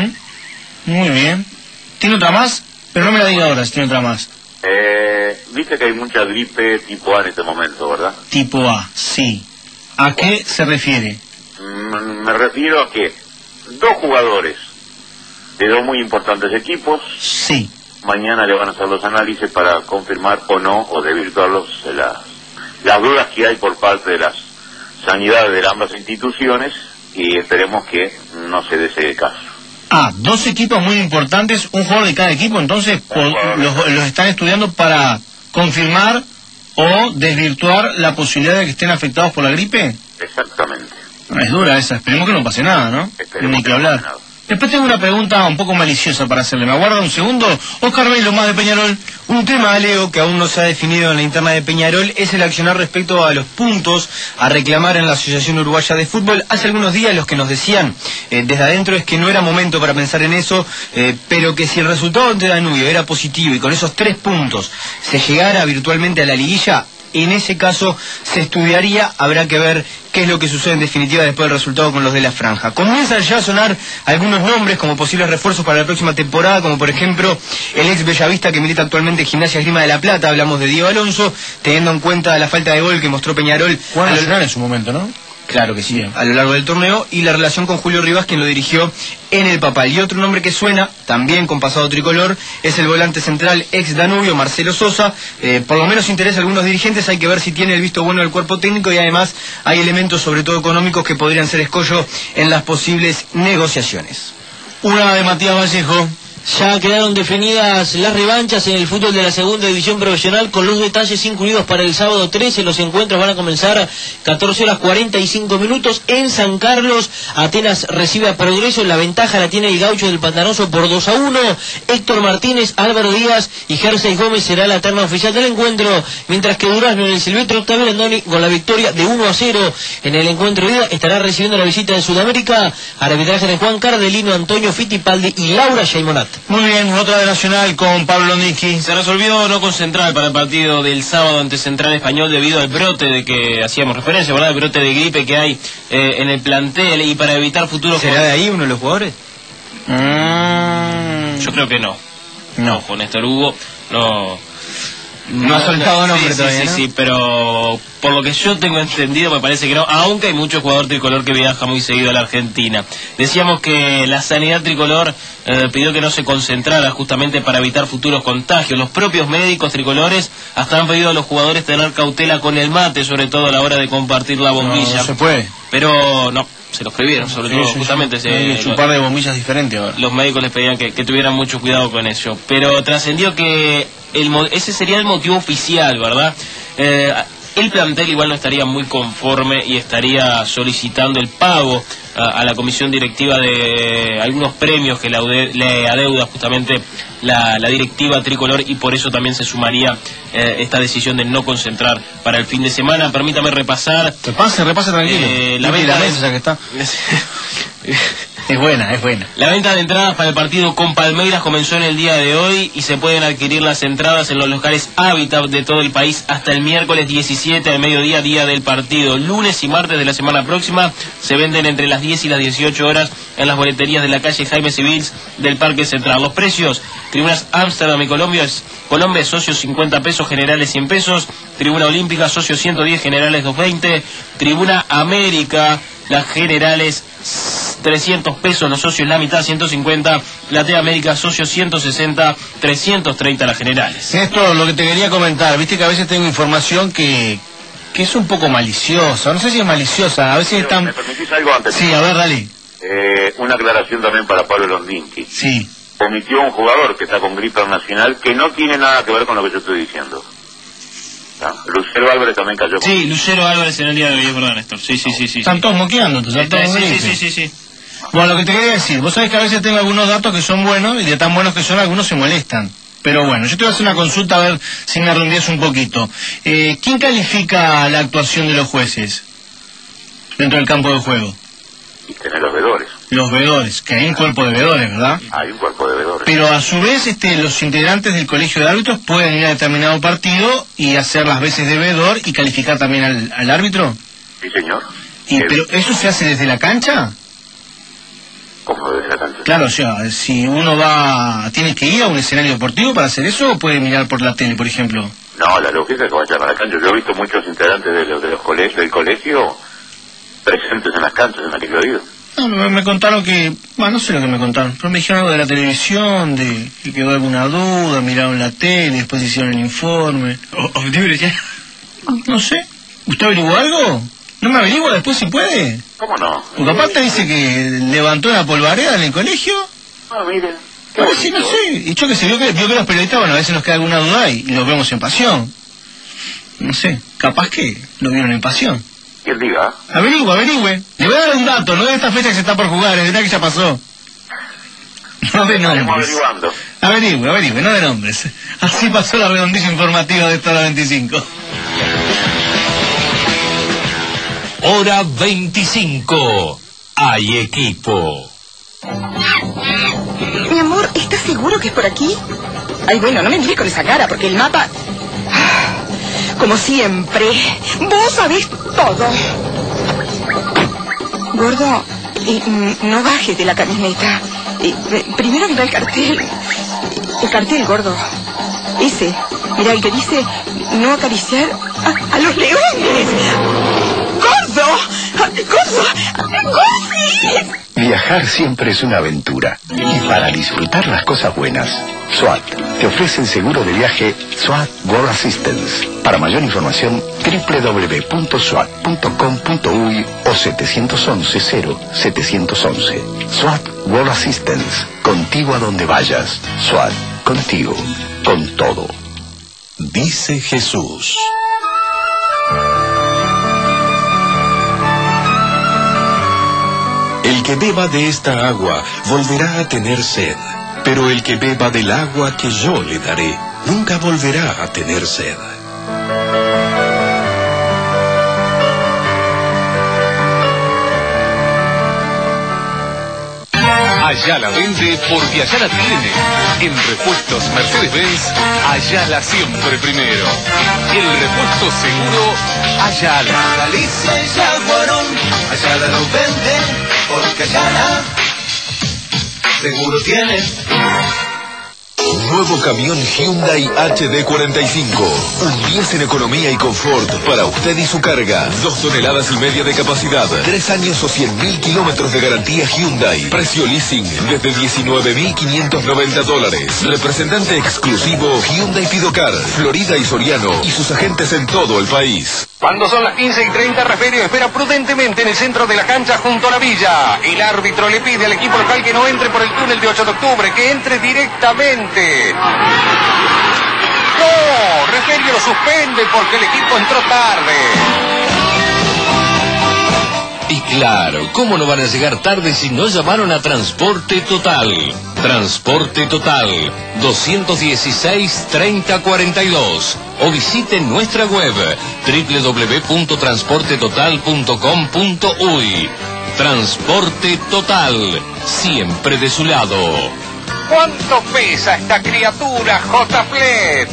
Muy bien. ¿Tiene otra más? Pero no me la diga ahora si tiene otra más. Viste que hay mucha gripe tipo A en este momento, ¿verdad? Tipo A, sí. ¿A qué se refiere? Me refiero a que dos jugadores de dos muy importantes equipos, sí, mañana le van a hacer los análisis para confirmar o no, o desvirtuar las dudas que hay por parte de las sanidades de ambas instituciones, y esperemos que no se dé ese caso. Dos equipos muy importantes, un jugador de cada equipo, entonces los están estudiando para confirmar o desvirtuar la posibilidad de que estén afectados por la gripe. Exactamente. Es dura esa, esperemos que no pase nada, ¿no? Ni que hablar. Después tengo una pregunta un poco maliciosa para hacerle. ¿Me aguarda un segundo? Oscar Velo, más de Peñarol. Un tema, Leo, que aún no se ha definido en la interna de Peñarol es el accionar respecto a los puntos a reclamar en la Asociación Uruguaya de Fútbol. Hace algunos días los que nos decían desde adentro es que no era momento para pensar en eso, pero que si el resultado ante Danubio era positivo y con esos 3 puntos se llegara virtualmente a la liguilla, en ese caso se estudiaría, habrá que ver qué es lo que sucede en definitiva después del resultado con los de la franja. Comienzan ya a sonar algunos nombres como posibles refuerzos para la próxima temporada, como por ejemplo el ex Bellavista que milita actualmente en Gimnasia Esgrima de La Plata. Hablamos de Diego Alonso, teniendo en cuenta la falta de gol que mostró Peñarol. Juan Nacional en su momento, ¿no? Claro que sí, a lo largo del torneo, y la relación con Julio Rivas, quien lo dirigió en el Papal. Y otro nombre que suena, también con pasado tricolor, es el volante central ex Danubio, Marcelo Sosa. Por lo menos interesa a algunos dirigentes, hay que ver si tiene el visto bueno del cuerpo técnico, y además hay elementos, sobre todo económicos, que podrían ser escollo en las posibles negociaciones. Una de Matías Vallejo. Ya quedaron definidas las revanchas en el fútbol de la segunda división profesional, con los detalles incluidos para el sábado 13. Los encuentros van a comenzar 14:45 en San Carlos. Atenas recibe a Progreso, la ventaja la tiene el Gaucho del Pantanoso por 2-1. Héctor Martínez, Álvaro Díaz y Jersey Gómez será la terna oficial del encuentro, mientras que Durazno en el Silvestre Octavio Andoni con la victoria de 1-0 en el encuentro de ida estará recibiendo la visita de Sudamérica, arbitraje de Juan Cardelino, Antonio Fittipaldi y Laura Shaimonat. Muy bien, otra de Nacional con Pablo Nicky. Se resolvió no concentrar para el partido del sábado ante Central Español debido al brote de que hacíamos referencia, ¿verdad? El brote de gripe que hay en el plantel, y para evitar futuros... ¿Será de ahí uno de los jugadores? Yo creo que no. No, con Néstor Hugo, no ha soltado nombre todavía, ¿no? Sí, pero por lo que yo tengo entendido me parece que no, aunque hay mucho jugador tricolor que viaja muy seguido a la Argentina. Decíamos que la sanidad tricolor pidió que no se concentrara justamente para evitar futuros contagios. Los propios médicos tricolores hasta han pedido a los jugadores tener cautela con el mate, sobre todo a la hora de compartir la bombilla. No se puede. Pero no, se los prohibieron, sobre todo justamente. Hay un par de bombillas diferentes ahora. Los médicos les pedían que tuvieran mucho cuidado con eso. Pero trascendió que ese sería el motivo oficial, ¿verdad? El plantel igual no estaría muy conforme y estaría solicitando el pago a la comisión directiva de algunos premios que le adeuda justamente la directiva tricolor, y por eso también se sumaría esta decisión de no concentrar para el fin de semana. Permítame repasar. Repase tranquilo. La mesa que está. Es buena. La venta de entradas para el partido con Palmeiras comenzó en el día de hoy y se pueden adquirir las entradas en los locales Hábitat de todo el país hasta el miércoles 17 al mediodía, día del partido. Lunes y martes de la semana próxima se venden entre las 10 y las 18 horas en las boleterías de la calle Jaime Civils del Parque Central. Los precios: tribunas Ámsterdam y Colombia, socios 50 pesos, generales 100 pesos, tribuna Olímpica, socios 110, generales 220, tribuna América, las generales 300 pesos, los socios la mitad 150, Platea América, socios 160, 330 las generales. Esto es lo que te quería comentar, viste que a veces tengo información que es un poco maliciosa, no sé si es maliciosa, a veces están... ¿Me permitís algo antes? Sí, a ver, dale. Una aclaración también para Pablo Londinski. Sí. Omitió un jugador que está con gripe nacional que no tiene nada que ver con lo que yo estoy diciendo. ¿Ah? Lucero Álvarez también cayó. Sí, Lucero Álvarez en el día de hoy, es verdad, Néstor. Sí. Están todos moqueando, entonces. Sí. Bueno, lo que te quería decir, vos sabés que a veces tengo algunos datos que son buenos y de tan buenos que son algunos se molestan. Pero bueno, yo te voy a hacer una consulta a ver si me redondeas un poquito. ¿Quién califica la actuación de los jueces dentro del campo de juego? Y tener los vedores. Los vedores, que hay un cuerpo de vedores, ¿verdad? Hay un cuerpo de vedores. Pero a su vez los integrantes del colegio de árbitros pueden ir a determinado partido y hacer las veces de vedor y calificar también al árbitro. Sí, señor. ¿Pero eso se hace desde la cancha? ¿Cómo desde la cancha? Claro, o sea, si uno tiene que ir a un escenario deportivo para hacer eso, o puede mirar por la tele, por ejemplo. No, la lógica es que vayan a la cancha. Yo he visto muchos integrantes del colegio presentes en las canchas en las que yo he ido. No, me contaron que, no sé lo que me contaron, pero me dijeron algo de la televisión, de que quedó alguna duda, miraron la tele, después hicieron el informe. No sé, ¿usted averiguó algo? ¿No me averigua después si puede? ¿Cómo no? Porque aparte dice que levantó una polvareda en el colegio. Miren. Sí, no sé, y yo que sé, vio que los periodistas, a veces nos queda alguna duda y los vemos en Pasión. No sé, capaz que lo vieron en Pasión. ¿Quién diga? Averigüe. Le voy a dar un dato, no de esta fecha que se está por jugar, es de la que ya pasó. No de nombres. Averigüe, no de nombres. Así pasó la redondilla informativa de esta hora 25. Hora 25. Hay equipo. Mi amor, ¿estás seguro que es por aquí? Ay, bueno, no me mires con esa cara, porque el mapa... Como siempre, vos sabés todo. Gordo, no bajes de la camioneta. Primero mira el cartel. El cartel, gordo. Ese, mira, el que dice no acariciar a los leones. ¡Gordo! Viajar siempre es una aventura. Y para disfrutar las cosas buenas, SWAT te ofrece el seguro de viaje SWAT World Assistance. Para mayor información, www.swat.com.uy o 711-0711. SWAT World Assistance. Contigo a donde vayas. SWAT. Contigo. Con todo. Dice Jesús. El que beba de esta agua volverá a tener sed, pero el que beba del agua que yo le daré nunca volverá a tener sed. Ayala vende porque Ayala tiene. En repuestos Mercedes-Benz, Ayala siempre primero. El repuesto seguro, Ayala. Galicia y Jaguarón, Ayala lo vende porque Ayala seguro tiene. Nuevo camión Hyundai HD45. Un 10 en economía y confort para usted y su carga. 2 toneladas y media de capacidad. 3 años o 100.000 kilómetros de garantía Hyundai. Precio leasing desde $19.590. Representante exclusivo Hyundai Fidocar, Florida y Soriano y sus agentes en todo el país. Cuando son las 15:30, Referio espera prudentemente en el centro de la cancha junto a la villa. El árbitro le pide al equipo local que no entre por el túnel de 8 de octubre, que entre directamente. ¡No! Referio lo suspende porque el equipo entró tarde. Y claro, ¿cómo no van a llegar tarde si no llamaron a Transporte Total? Transporte Total, 216-3042. O visiten nuestra web, www.transportetotal.com.uy. Transporte Total, siempre de su lado. ¿Cuánto pesa esta criatura, J-Flet?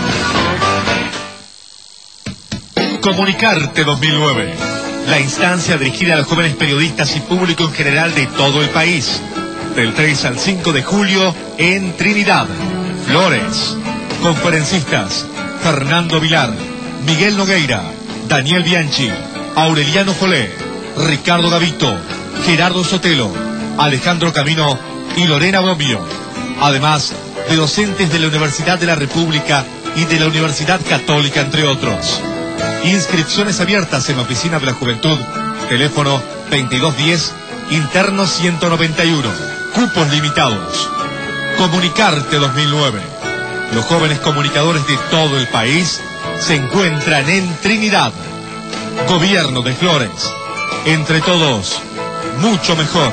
Comunicarte 2009. La instancia dirigida a los jóvenes periodistas y público en general de todo el país. Del 3 al 5 de julio en Trinidad, Flores. Conferencistas: Fernando Vilar, Miguel Nogueira, Daniel Bianchi, Aureliano Jolé, Ricardo Gavito, Gerardo Sotelo, Alejandro Camino y Lorena Bombio. Además de docentes de la Universidad de la República y de la Universidad Católica, entre otros. Inscripciones abiertas en la Oficina de la Juventud. Teléfono 2210, interno 191. Cupos limitados. Comunicarte 2009. Los jóvenes comunicadores de todo el país se encuentran en Trinidad. Gobierno de Flores. Entre todos, mucho mejor.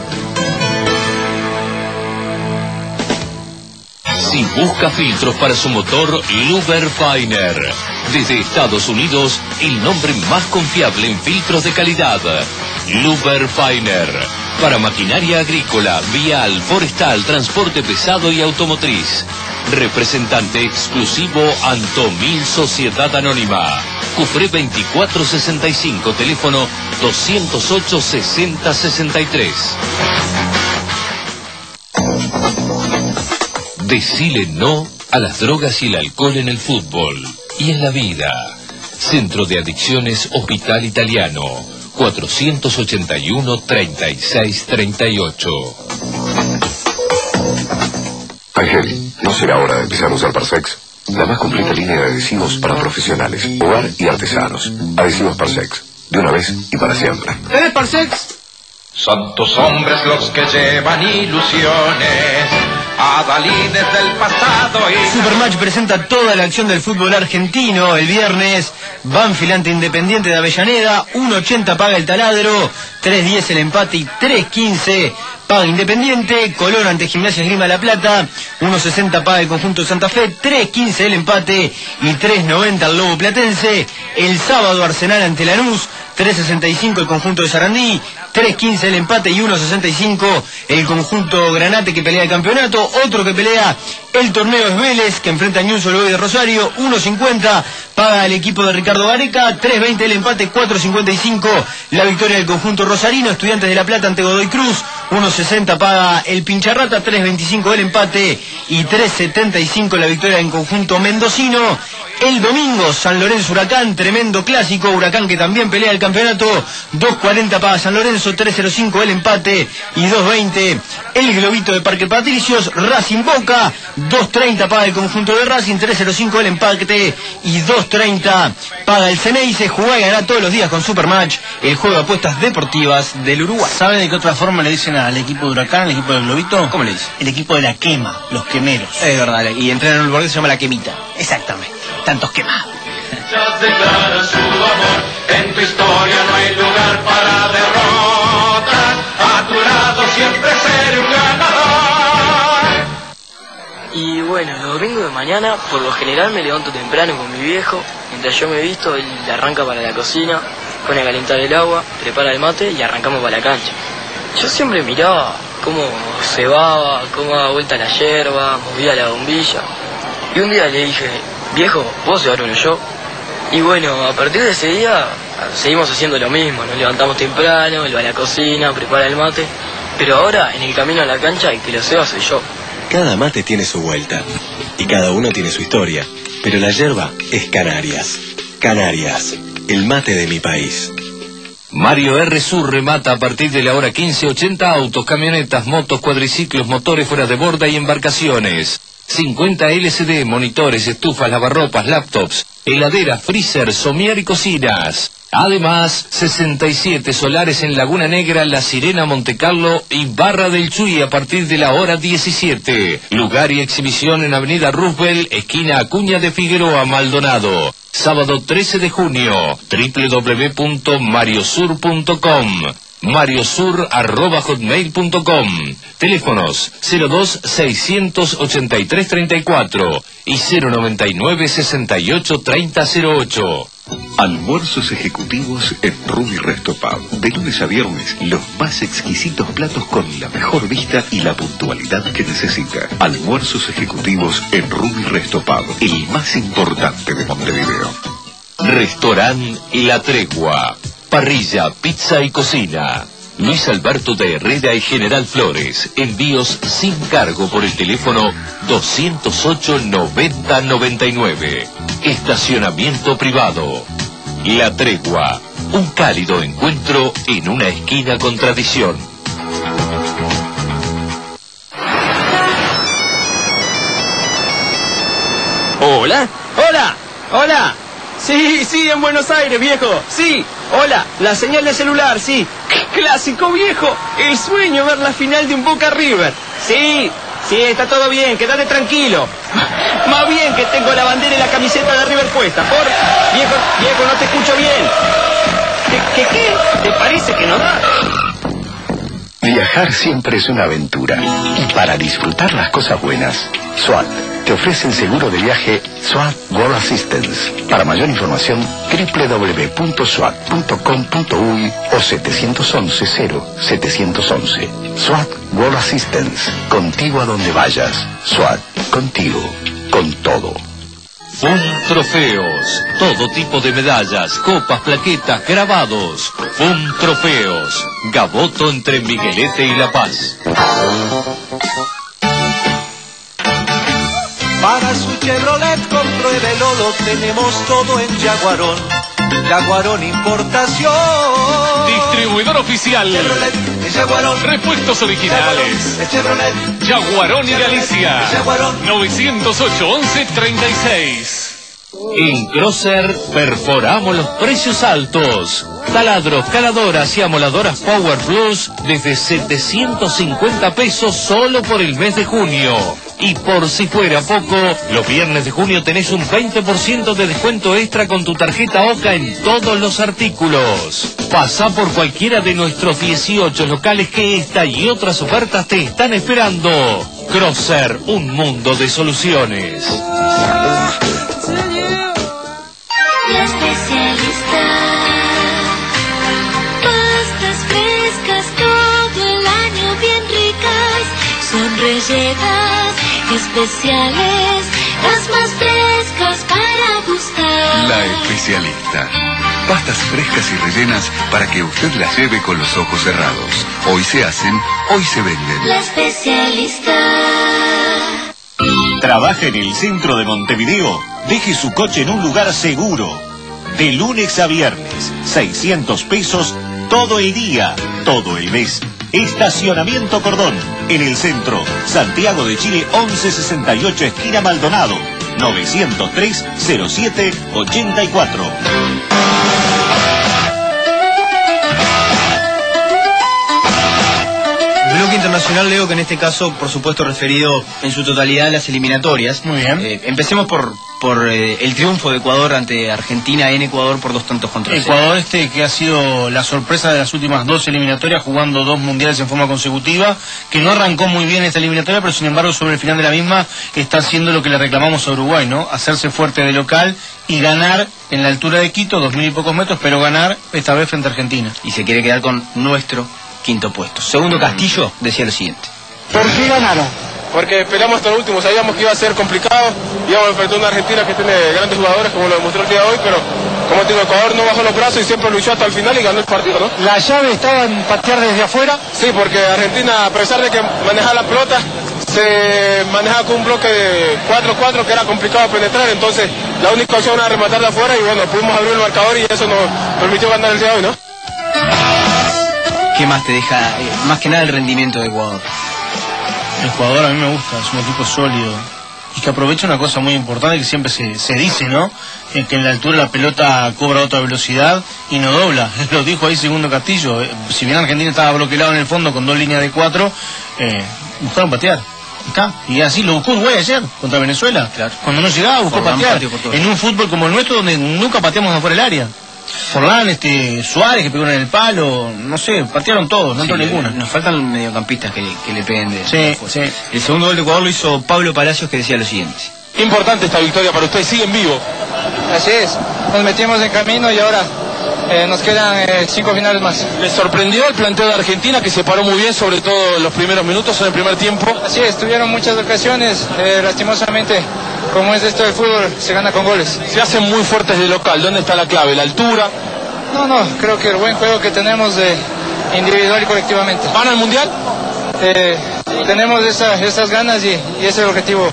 Si busca filtros para su motor, Luberfiner. Desde Estados Unidos, el nombre más confiable en filtros de calidad. Luberfiner. Para maquinaria agrícola, vial, forestal, transporte pesado y automotriz. Representante exclusivo Antomil Sociedad Anónima. Cufré 2465, teléfono 208-6063. Decile no a las drogas y el alcohol en el fútbol y en la vida. Centro de Adicciones Hospital Italiano, 481-3638. Ángel, ¿no será hora de empezar a usar Parsex? La más completa línea de adhesivos para profesionales, hogar y artesanos. Adhesivos Parsex, de una vez y para siempre. ¿Eres Parsex? Santos hombres los que llevan ilusiones, adalides del pasado y... Supermatch presenta toda la acción del fútbol argentino. El viernes, Banfield ante Independiente de Avellaneda, 1.80 paga el Taladro, 3.10 el empate y 3.15 paga Independiente. Colón ante Gimnasia Esgrima La Plata, 1.60 paga el conjunto de Santa Fe, 3.15 el empate y 3.90 el Lobo Platense. El sábado, Arsenal ante Lanús, 3.65 el conjunto de Sarandí, 3.15 el empate y 1.65 el conjunto Granate que pelea el campeonato. Otro que pelea el torneo es Vélez, que enfrenta a Newell's Old Boys de Rosario, 1.50 paga el equipo de Ricardo Gareca, 3.20 el empate, 4.55 la victoria del conjunto rosarino. Estudiantes de La Plata ante Godoy Cruz, 1.60 paga el Pincharrata, 3.25 el empate y 3.75 la victoria del conjunto mendocino. El domingo, San Lorenzo Huracán, tremendo clásico, Huracán que también pelea el campeonato, 2.40 paga San Lorenzo, 3.05 el empate y 2.20 el Globito de Parque Patricios. Racing Boca, 2.30 paga el conjunto de Racing, 3.05 el empate y 2.30 paga el Ceneice. Jugá y ganá todos los días con Supermatch, el juego de apuestas deportivas del Uruguay. ¿Sabe de qué otra forma le dicen al equipo de Huracán, al equipo del Globito? ¿Cómo le dicen? El equipo de la quema, los quemeros. Es verdad, y entrenan en un lugar que se llama La Quemita. Exactamente, tantos quemados. Declara su amor, en tu historia no hay lugar para derrotas, a tu lado siempre ser un ganador. Y bueno, los domingos de mañana, por lo general me levanto temprano con mi viejo, mientras yo me visto, él arranca para la cocina, pone a calentar el agua, prepara el mate y arrancamos para la cancha. Yo siempre miraba cómo cebaba, cómo daba vuelta la yerba, movía la bombilla, y un día le dije: viejo, ¿puedo cebármelo yo? Y bueno, a partir de ese día seguimos haciendo lo mismo, nos levantamos temprano, él va a la cocina, prepara el mate, pero ahora en el camino a la cancha el que lo ceba soy yo. Cada mate tiene su vuelta. y cada uno tiene su historia, pero la yerba es Canarias. Canarias, el mate de mi país. Mario R. Sur remata a partir de la hora 15, 80 autos, camionetas, motos, cuadriciclos, motores fuera de borda y embarcaciones. 50 LCD, monitores, estufas, lavarropas, laptops, heladeras, freezer, somier y cocinas. Además, 67 solares en Laguna Negra, La Sirena, Montecarlo y Barra del Chuy a partir de la hora 17. Lugar y exhibición en Avenida Roosevelt, esquina Acuña de Figueroa, Maldonado. Sábado 13 de junio, www.mariosur.com, mariosur@hotmail.com. Teléfonos 02-683-34 y 099-68-3008. Almuerzos ejecutivos en Ruby Resto Pub. De lunes a viernes, los más exquisitos platos con la mejor vista y la puntualidad que necesita. Almuerzos ejecutivos en Ruby Resto Pub, el más importante de Montevideo. Restaurant La Tregua. Parrilla, pizza y cocina. Luis Alberto de Herrera y General Flores. Envíos sin cargo por el teléfono 208-9099. Estacionamiento privado. La Tregua. Un cálido encuentro en una esquina con tradición. ¿Hola? ¡Hola! ¡Hola! Sí, en Buenos Aires, viejo. Sí, hola, la señal de celular, sí. Clásico, viejo. El sueño, ver la final de un Boca River. Sí, está todo bien, quédate tranquilo. Más bien que tengo la bandera y la camiseta de River puesta. Viejo, no te escucho bien. ¿Qué? ¿Te parece que no da? Viajar siempre es una aventura. Y para disfrutar las cosas buenas, SWAT te ofrece el seguro de viaje SWAT World Assistance. Para mayor información, www.swat.com.uy o 711-0711. SWAT World Assistance. Contigo a donde vayas. SWAT. Contigo. Con todo. FUN Trofeos. Todo tipo de medallas, copas, plaquetas, grabados. FUN Trofeos. Gaboto entre Miguelete y La Paz. Para su Chevrolet compruébelo, lo tenemos todo en Jaguarón. Jaguarón Importación. Distribuidor oficial. Chevrolet de Jaguarón. Repuestos originales. De Chevrolet. Jaguarón y Galicia. Jaguarón. 908-1136. En Crosser perforamos los precios altos. Taladros, caladoras y amoladoras Power Plus desde 750 pesos solo por el mes de junio. Y por si fuera poco, los viernes de junio tenés un 20% de descuento extra con tu tarjeta OCA en todos los artículos. Pasa por cualquiera de nuestros 18 locales que esta y otras ofertas te están esperando. Crosser, un mundo de soluciones. La especialista. Pastas frescas todo el año bien ricas. Son rellenas, especiales, las más frescas para gustar. La especialista. Pastas frescas y rellenas para que usted las lleve con los ojos cerrados. Hoy se hacen, hoy se venden. La especialista. ¿Trabaja en el centro de Montevideo? Deje su coche en un lugar seguro. De lunes a viernes, 600 pesos todo el día, todo el mes. Estacionamiento Cordón, en el centro, Santiago de Chile 1168, esquina Maldonado, 903-07-84. Bloque internacional, Leo, que en este caso, por supuesto, referido en su totalidad a las eliminatorias. Muy bien. Empecemos por el triunfo de Ecuador ante Argentina en Ecuador por 2-0. Ecuador que ha sido la sorpresa de las últimas dos eliminatorias, jugando dos mundiales en forma consecutiva, que no arrancó muy bien esta eliminatoria, pero sin embargo sobre el final de la misma está haciendo lo que le reclamamos a Uruguay, ¿no? Hacerse fuerte de local y ganar en la altura de Quito, 2000 y pocos metros, pero ganar esta vez frente a Argentina. Y se quiere quedar con nuestro quinto puesto. Segundo Castillo decía lo siguiente. ¿Por qué ganaron? Porque esperamos hasta el último, sabíamos que iba a ser complicado, íbamos a enfrentar a una Argentina que tiene grandes jugadores, como lo demostró el día de hoy, pero como te digo, Ecuador no bajó los brazos y siempre luchó hasta el final y ganó el partido, ¿no? ¿La llave estaba en patear desde afuera? Sí, porque Argentina, a pesar de que manejaba la pelota, se manejaba con un bloque de 4-4 que era complicado penetrar, entonces la única opción era rematar de afuera y bueno, pudimos abrir el marcador y eso nos permitió ganar el día de hoy, ¿no? ¿Qué más te deja, más que nada el rendimiento de Ecuador? El Ecuador a mí me gusta, es un equipo sólido y que aprovecha una cosa muy importante que siempre se dice, ¿no? Que en la altura la pelota cobra otra velocidad y no dobla. Lo dijo ahí Segundo Castillo. Si bien Argentina estaba bloqueado en el fondo con 2 líneas de 4, buscaron patear. Acá. Y así lo buscó Uruguay ayer contra Venezuela. Claro. Cuando no llegaba buscó patear. En un fútbol como el nuestro donde nunca pateamos afuera del área. Forlán, Suárez que pegó en el palo, no sé, patearon todos, no entró ninguna. Nos faltan mediocampistas que le peguen de sí. El segundo gol de Ecuador lo hizo Pablo Palacios, que decía lo siguiente: qué importante esta victoria para ustedes, siguen vivos. Así es, nos metimos en camino y ahora nos quedan 5 finales más. ¿Les sorprendió el planteo de Argentina, que se paró muy bien, sobre todo en los primeros minutos, en el primer tiempo? Así es, tuvieron muchas ocasiones, lastimosamente, como es esto del fútbol, se gana con goles. Se hacen muy fuertes de local, ¿dónde está la clave? ¿La altura? No, creo que el buen juego que tenemos de individual y colectivamente. ¿Van al Mundial? Tenemos esas ganas y ese es el objetivo.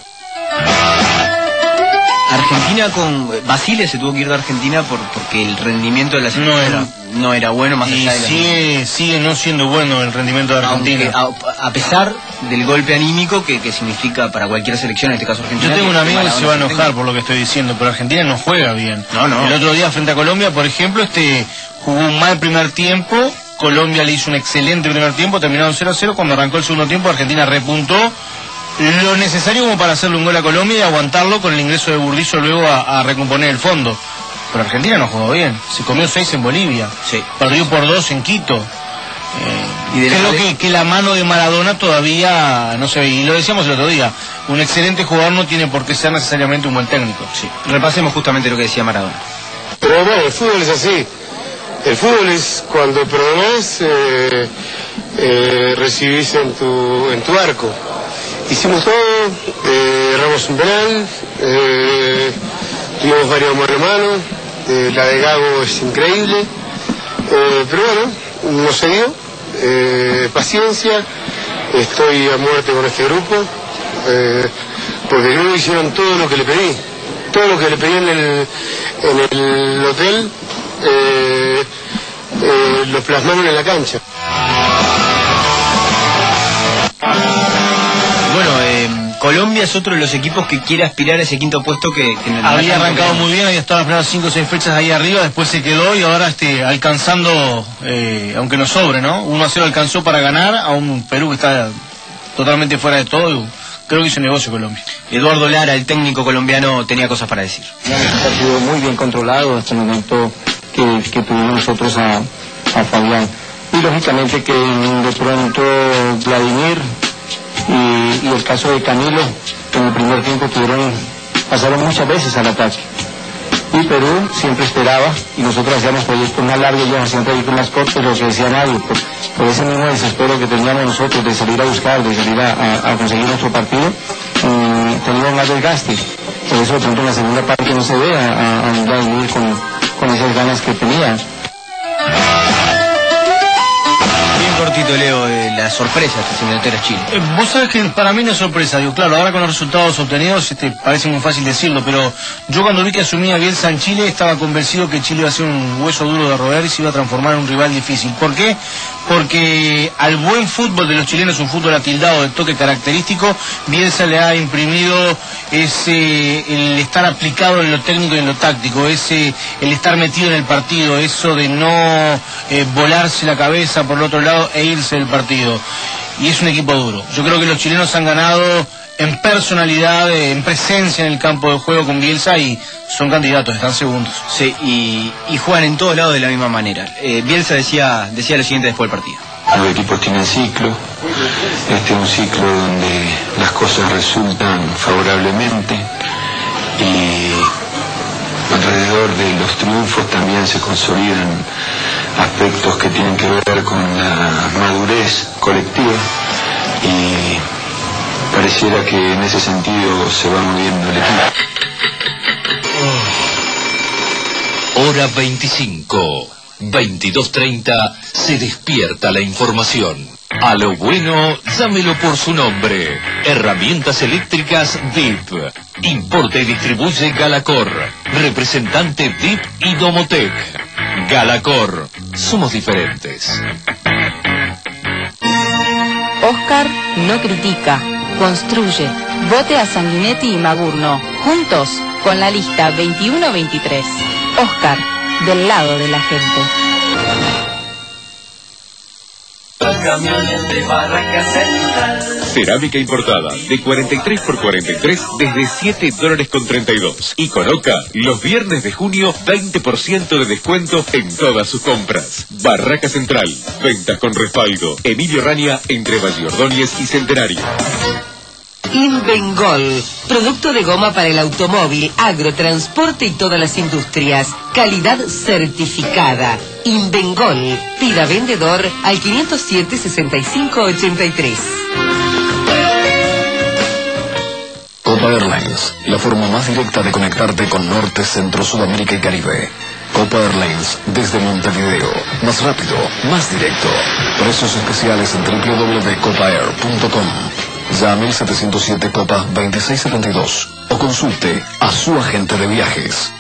Argentina con Basile se tuvo que ir de Argentina porque el rendimiento de la selección no era bueno, más allá de sigue no siendo bueno el rendimiento de Argentina. A pesar del golpe anímico que significa para cualquier selección, en este caso Argentina. Yo tengo un amigo que se va a enojar por lo que estoy diciendo, pero Argentina no juega bien. No. El otro día frente a Colombia, por ejemplo, jugó un mal primer tiempo. Colombia le hizo un excelente primer tiempo, terminaron 0-0. Cuando arrancó el segundo tiempo, Argentina repuntó lo necesario como para hacerle un gol a Colombia y aguantarlo con el ingreso de Burdizo luego a recomponer el fondo. Pero Argentina no jugó bien, se comió 6 en Bolivia, perdió por 2 en Quito. Creo que la mano de Maradona todavía no se ve, y lo decíamos el otro día, un excelente jugador no tiene por qué ser necesariamente un buen técnico. Repasemos justamente lo que decía Maradona. Pero bueno, el fútbol es así. El fútbol es cuando perdonás, recibís en tu arco. Hicimos todo, erramos un penal, tuvimos varios mano a mano, la de Gago es increíble, pero bueno, no se dio, paciencia, estoy a muerte con este grupo, porque luego hicieron todo lo que le pedí, todo lo que le pedí en el hotel, lo plasmaron en la cancha. Bueno, Colombia es otro de los equipos que quiere aspirar a ese quinto puesto que había arrancado muy bien, había estado las primeras 5 o 6 fechas ahí arriba, después se quedó y ahora alcanzando, aunque no sobre, ¿no? 1-0 alcanzó para ganar a un Perú que está totalmente fuera de todo. Creo que hizo negocio Colombia. Eduardo Lara, el técnico colombiano, tenía cosas para decir. Un partido muy bien controlado hasta el momento que tuvimos nosotros a Fabián. Y lógicamente que de pronto Vladimir y el caso de Camilo, que en el primer tiempo pasaron muchas veces al ataque. Y Perú siempre esperaba, y nosotros hacíamos proyectos más largos, ellos hacían proyectos más cortos, lo que decía nadie, por ese mismo desespero que teníamos nosotros de salir a buscar, de salir a conseguir nuestro partido, teníamos más desgaste. Por eso de pronto en la segunda parte no se ve a Vladimir con esas ganas que tenía. Cortito, Leo, la sorpresa de esta eliminatoria Chile. Vos sabés que para mí no es sorpresa, digo, claro, ahora con los resultados obtenidos parece muy fácil decirlo, pero yo cuando vi que asumía Bielsa en Chile estaba convencido que Chile iba a ser un hueso duro de roer y se iba a transformar en un rival difícil. ¿Por qué? Porque al buen fútbol de los chilenos, un fútbol atildado de toque característico, Bielsa le ha imprimido el estar aplicado en lo técnico y en lo táctico, el estar metido en el partido, eso de no volarse la cabeza por el otro lado e irse del partido. Y es un equipo duro. Yo creo que los chilenos han ganado en personalidad, en presencia en el campo de juego con Bielsa y son candidatos, están segundos. Sí, y juegan en todos lados de la misma manera. Bielsa decía lo siguiente después del partido. Los equipos tienen ciclo, este es un ciclo donde las cosas resultan favorablemente y alrededor de los triunfos también se consolidan aspectos que tienen que ver con la madurez colectiva y pareciera que en ese sentido se va moviendo el equipo. Hora 25, 22:30, se despierta la información. A lo bueno, llámelo por su nombre. Herramientas eléctricas DIP. Importa y distribuye Galacor. Representante DIP y Domotec. Galacor. Somos diferentes. Oscar no critica, construye. Vote a Sanguinetti y Magurno. Juntos con la lista 21-23. Oscar, del lado de la gente. Camiones de Barraca Central. Cerámica importada de 43 por 43 desde $7.32. Y con Oca, los viernes de junio, 20% de descuento en todas sus compras. Barraca Central. Ventas con respaldo. Emilio Rania, entre Valle Ordóñez y Centenario. Invengol, producto de goma para el automóvil, agrotransporte y todas las industrias. Calidad certificada. Invengol. Pida vendedor al 507-6583. Copa Airlines, la forma más directa de conectarte con Norte, Centro, Sudamérica y Caribe. Copa Airlines, desde Montevideo. Más rápido, más directo. Precios especiales en www.copaair.com. Llame al 707 Copa 2672 o consulte a su agente de viajes.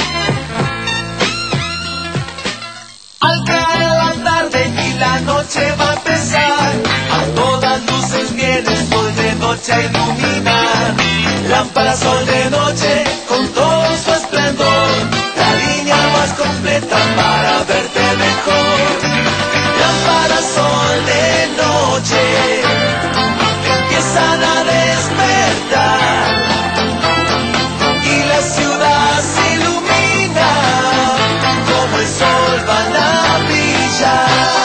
Al caer la tarde y la noche va a empezar, a todas luces viene el sol de noche a iluminar. Lámpara sol de noche con todo su esplendor, la línea más completa para verte mejor. Lámpara sol de noche, empiezan a despertar y la ciudad se ilumina, como el sol van a brillar.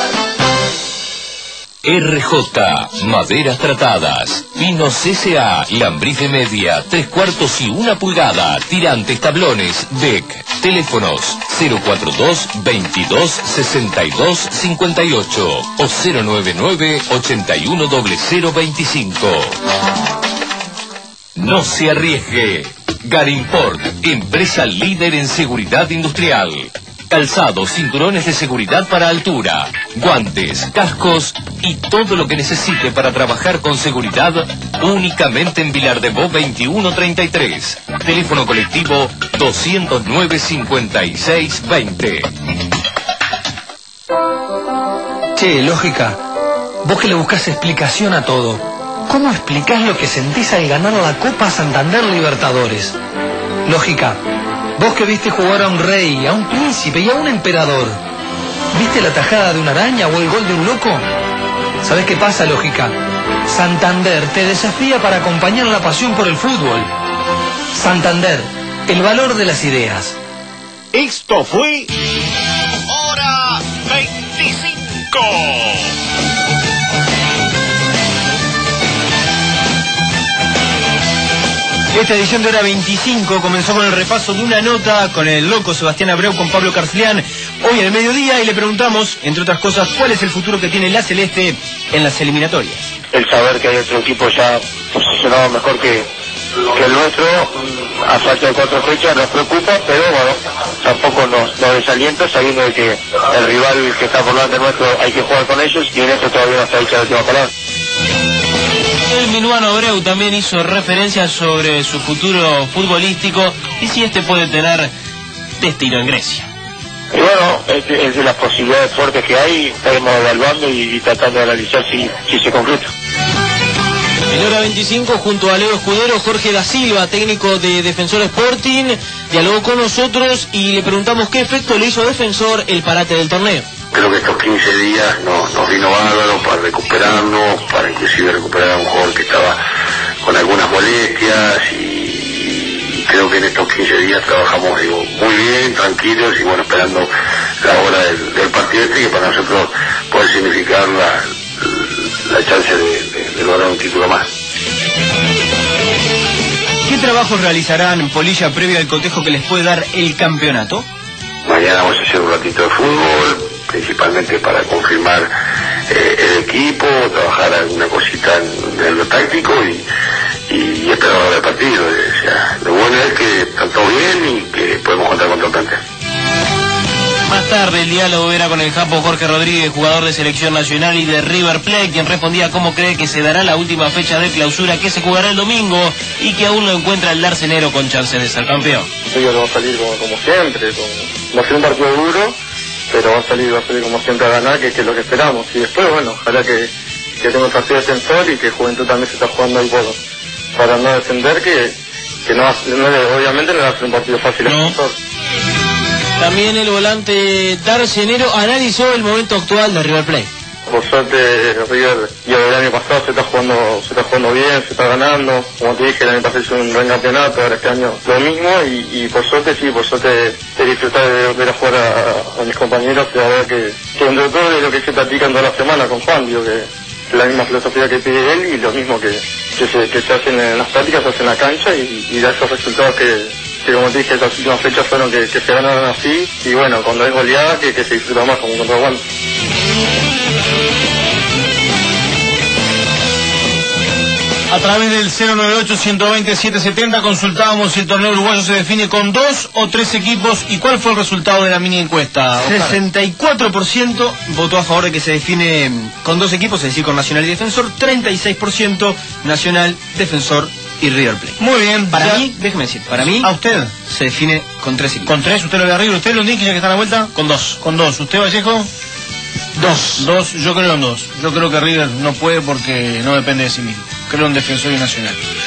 RJ, maderas tratadas, pinos CCA, lambriz media, 3/4 y 1 pulgada, tirantes, tablones, deck, teléfonos 042 22 62 58 o 099 81 0025. No se arriesgue. Garimport, empresa líder en seguridad industrial. Calzados, cinturones de seguridad para altura, guantes, cascos y todo lo que necesite para trabajar con seguridad únicamente en Vilar de Bo 2133. Teléfono colectivo 209-5620. Che, Lógica, vos que le buscás explicación a todo, ¿cómo explicás lo que sentís al ganar la Copa Santander Libertadores? Lógica, vos que viste jugar a un rey, a un príncipe y a un emperador, ¿viste la tajada de una araña o el gol de un loco? ¿Sabés qué pasa, Lógica? Santander te desafía para acompañar la pasión por el fútbol. Santander, el valor de las ideas. Esto fue Hora 25. Esta edición de Hora 25 comenzó con el repaso de una nota con el loco Sebastián Abreu, con Pablo Carcelián, hoy al mediodía, y le preguntamos, entre otras cosas, cuál es el futuro que tiene la Celeste en las eliminatorias. El saber que hay otro equipo ya posicionado mejor que el nuestro, a falta de 4 fechas, nos preocupa, pero bueno, tampoco nos desalienta, sabiendo de que el rival que está por delante nuestro hay que jugar con ellos, y en eso todavía no está dicha la última palabra. El minuano Abreu también hizo referencia sobre su futuro futbolístico y si este puede tener destino en Grecia. Y bueno, es de las posibilidades fuertes que hay, estaremos evaluando y tratando de analizar si se concreta. En Hora 25, junto a Leo Escudero, Jorge da Silva, técnico de Defensor Sporting, dialogó con nosotros y le preguntamos qué efecto le hizo a Defensor el parate del torneo. Creo que estos 15 días nos vino bárbaro para recuperarnos, para inclusive recuperar a un jugador que estaba con algunas molestias, y creo que en estos 15 días trabajamos muy bien, tranquilos, y bueno, esperando la hora del partido que para nosotros puede significar la chance de lograr un título más. ¿Qué trabajos realizarán Polilla previo al cotejo que les puede dar el campeonato? Mañana vamos a hacer un ratito de fútbol, principalmente para confirmar el equipo, trabajar alguna cosita en lo táctico y esperar el partido. O sea, lo bueno es que están todos bien y que podemos contar con todo el plantel. Más tarde tarde el diálogo era con el japo Jorge Rodríguez, jugador de Selección Nacional y de River Plate, quien respondía cómo cree que se dará la última fecha de clausura que se jugará el domingo y que aún no encuentra el Darcenero con chance de ser campeón. Ellos va a salir como siempre, va a ser un partido duro, pero va a salir como siempre a ganar, que es lo que esperamos. Y después, bueno, ojalá que tenga un partido de Defensor y que Juventud también se está jugando ahí para no descender, que no, obviamente no va a ser un partido fácil. No. También el volante Darcenero analizó el momento actual de River Plate. Por suerte River y el año pasado se está jugando bien, se está ganando. Como te dije, el año pasado hizo un buen campeonato, ahora este año lo mismo y por suerte de disfrutar de ver a jugar a mis compañeros y a ver que entre todo es lo que se practica toda la semana con Juan, digo que la misma filosofía que pide él y lo mismo que se hacen en las prácticas, se hace en la cancha y da esos resultados que como te dije, estas últimas fechas fueron que se ganaron así y bueno, cuando es goleada que se disfruta más como contra Juan. A través del 098-120-770 consultábamos si el torneo uruguayo se define con 2 o 3 equipos y cuál fue el resultado de la mini encuesta. 64% votó a favor de que se define con 2 equipos, es decir, con Nacional y Defensor. 36% Nacional, Defensor y River Plate. Muy bien. Para mí, déjeme decir, para mí... ¿A usted? Se define con 3 equipos. ¿Con 3? ¿Usted lo ve arriba? ¿Usted, Lundín, que ya que está a la vuelta? Con 2. Con 2. ¿Usted, Vallejo? 2. Yo creo en 2. Yo creo que River no puede porque no depende de sí mismo. Creo en Defensor y Nacional.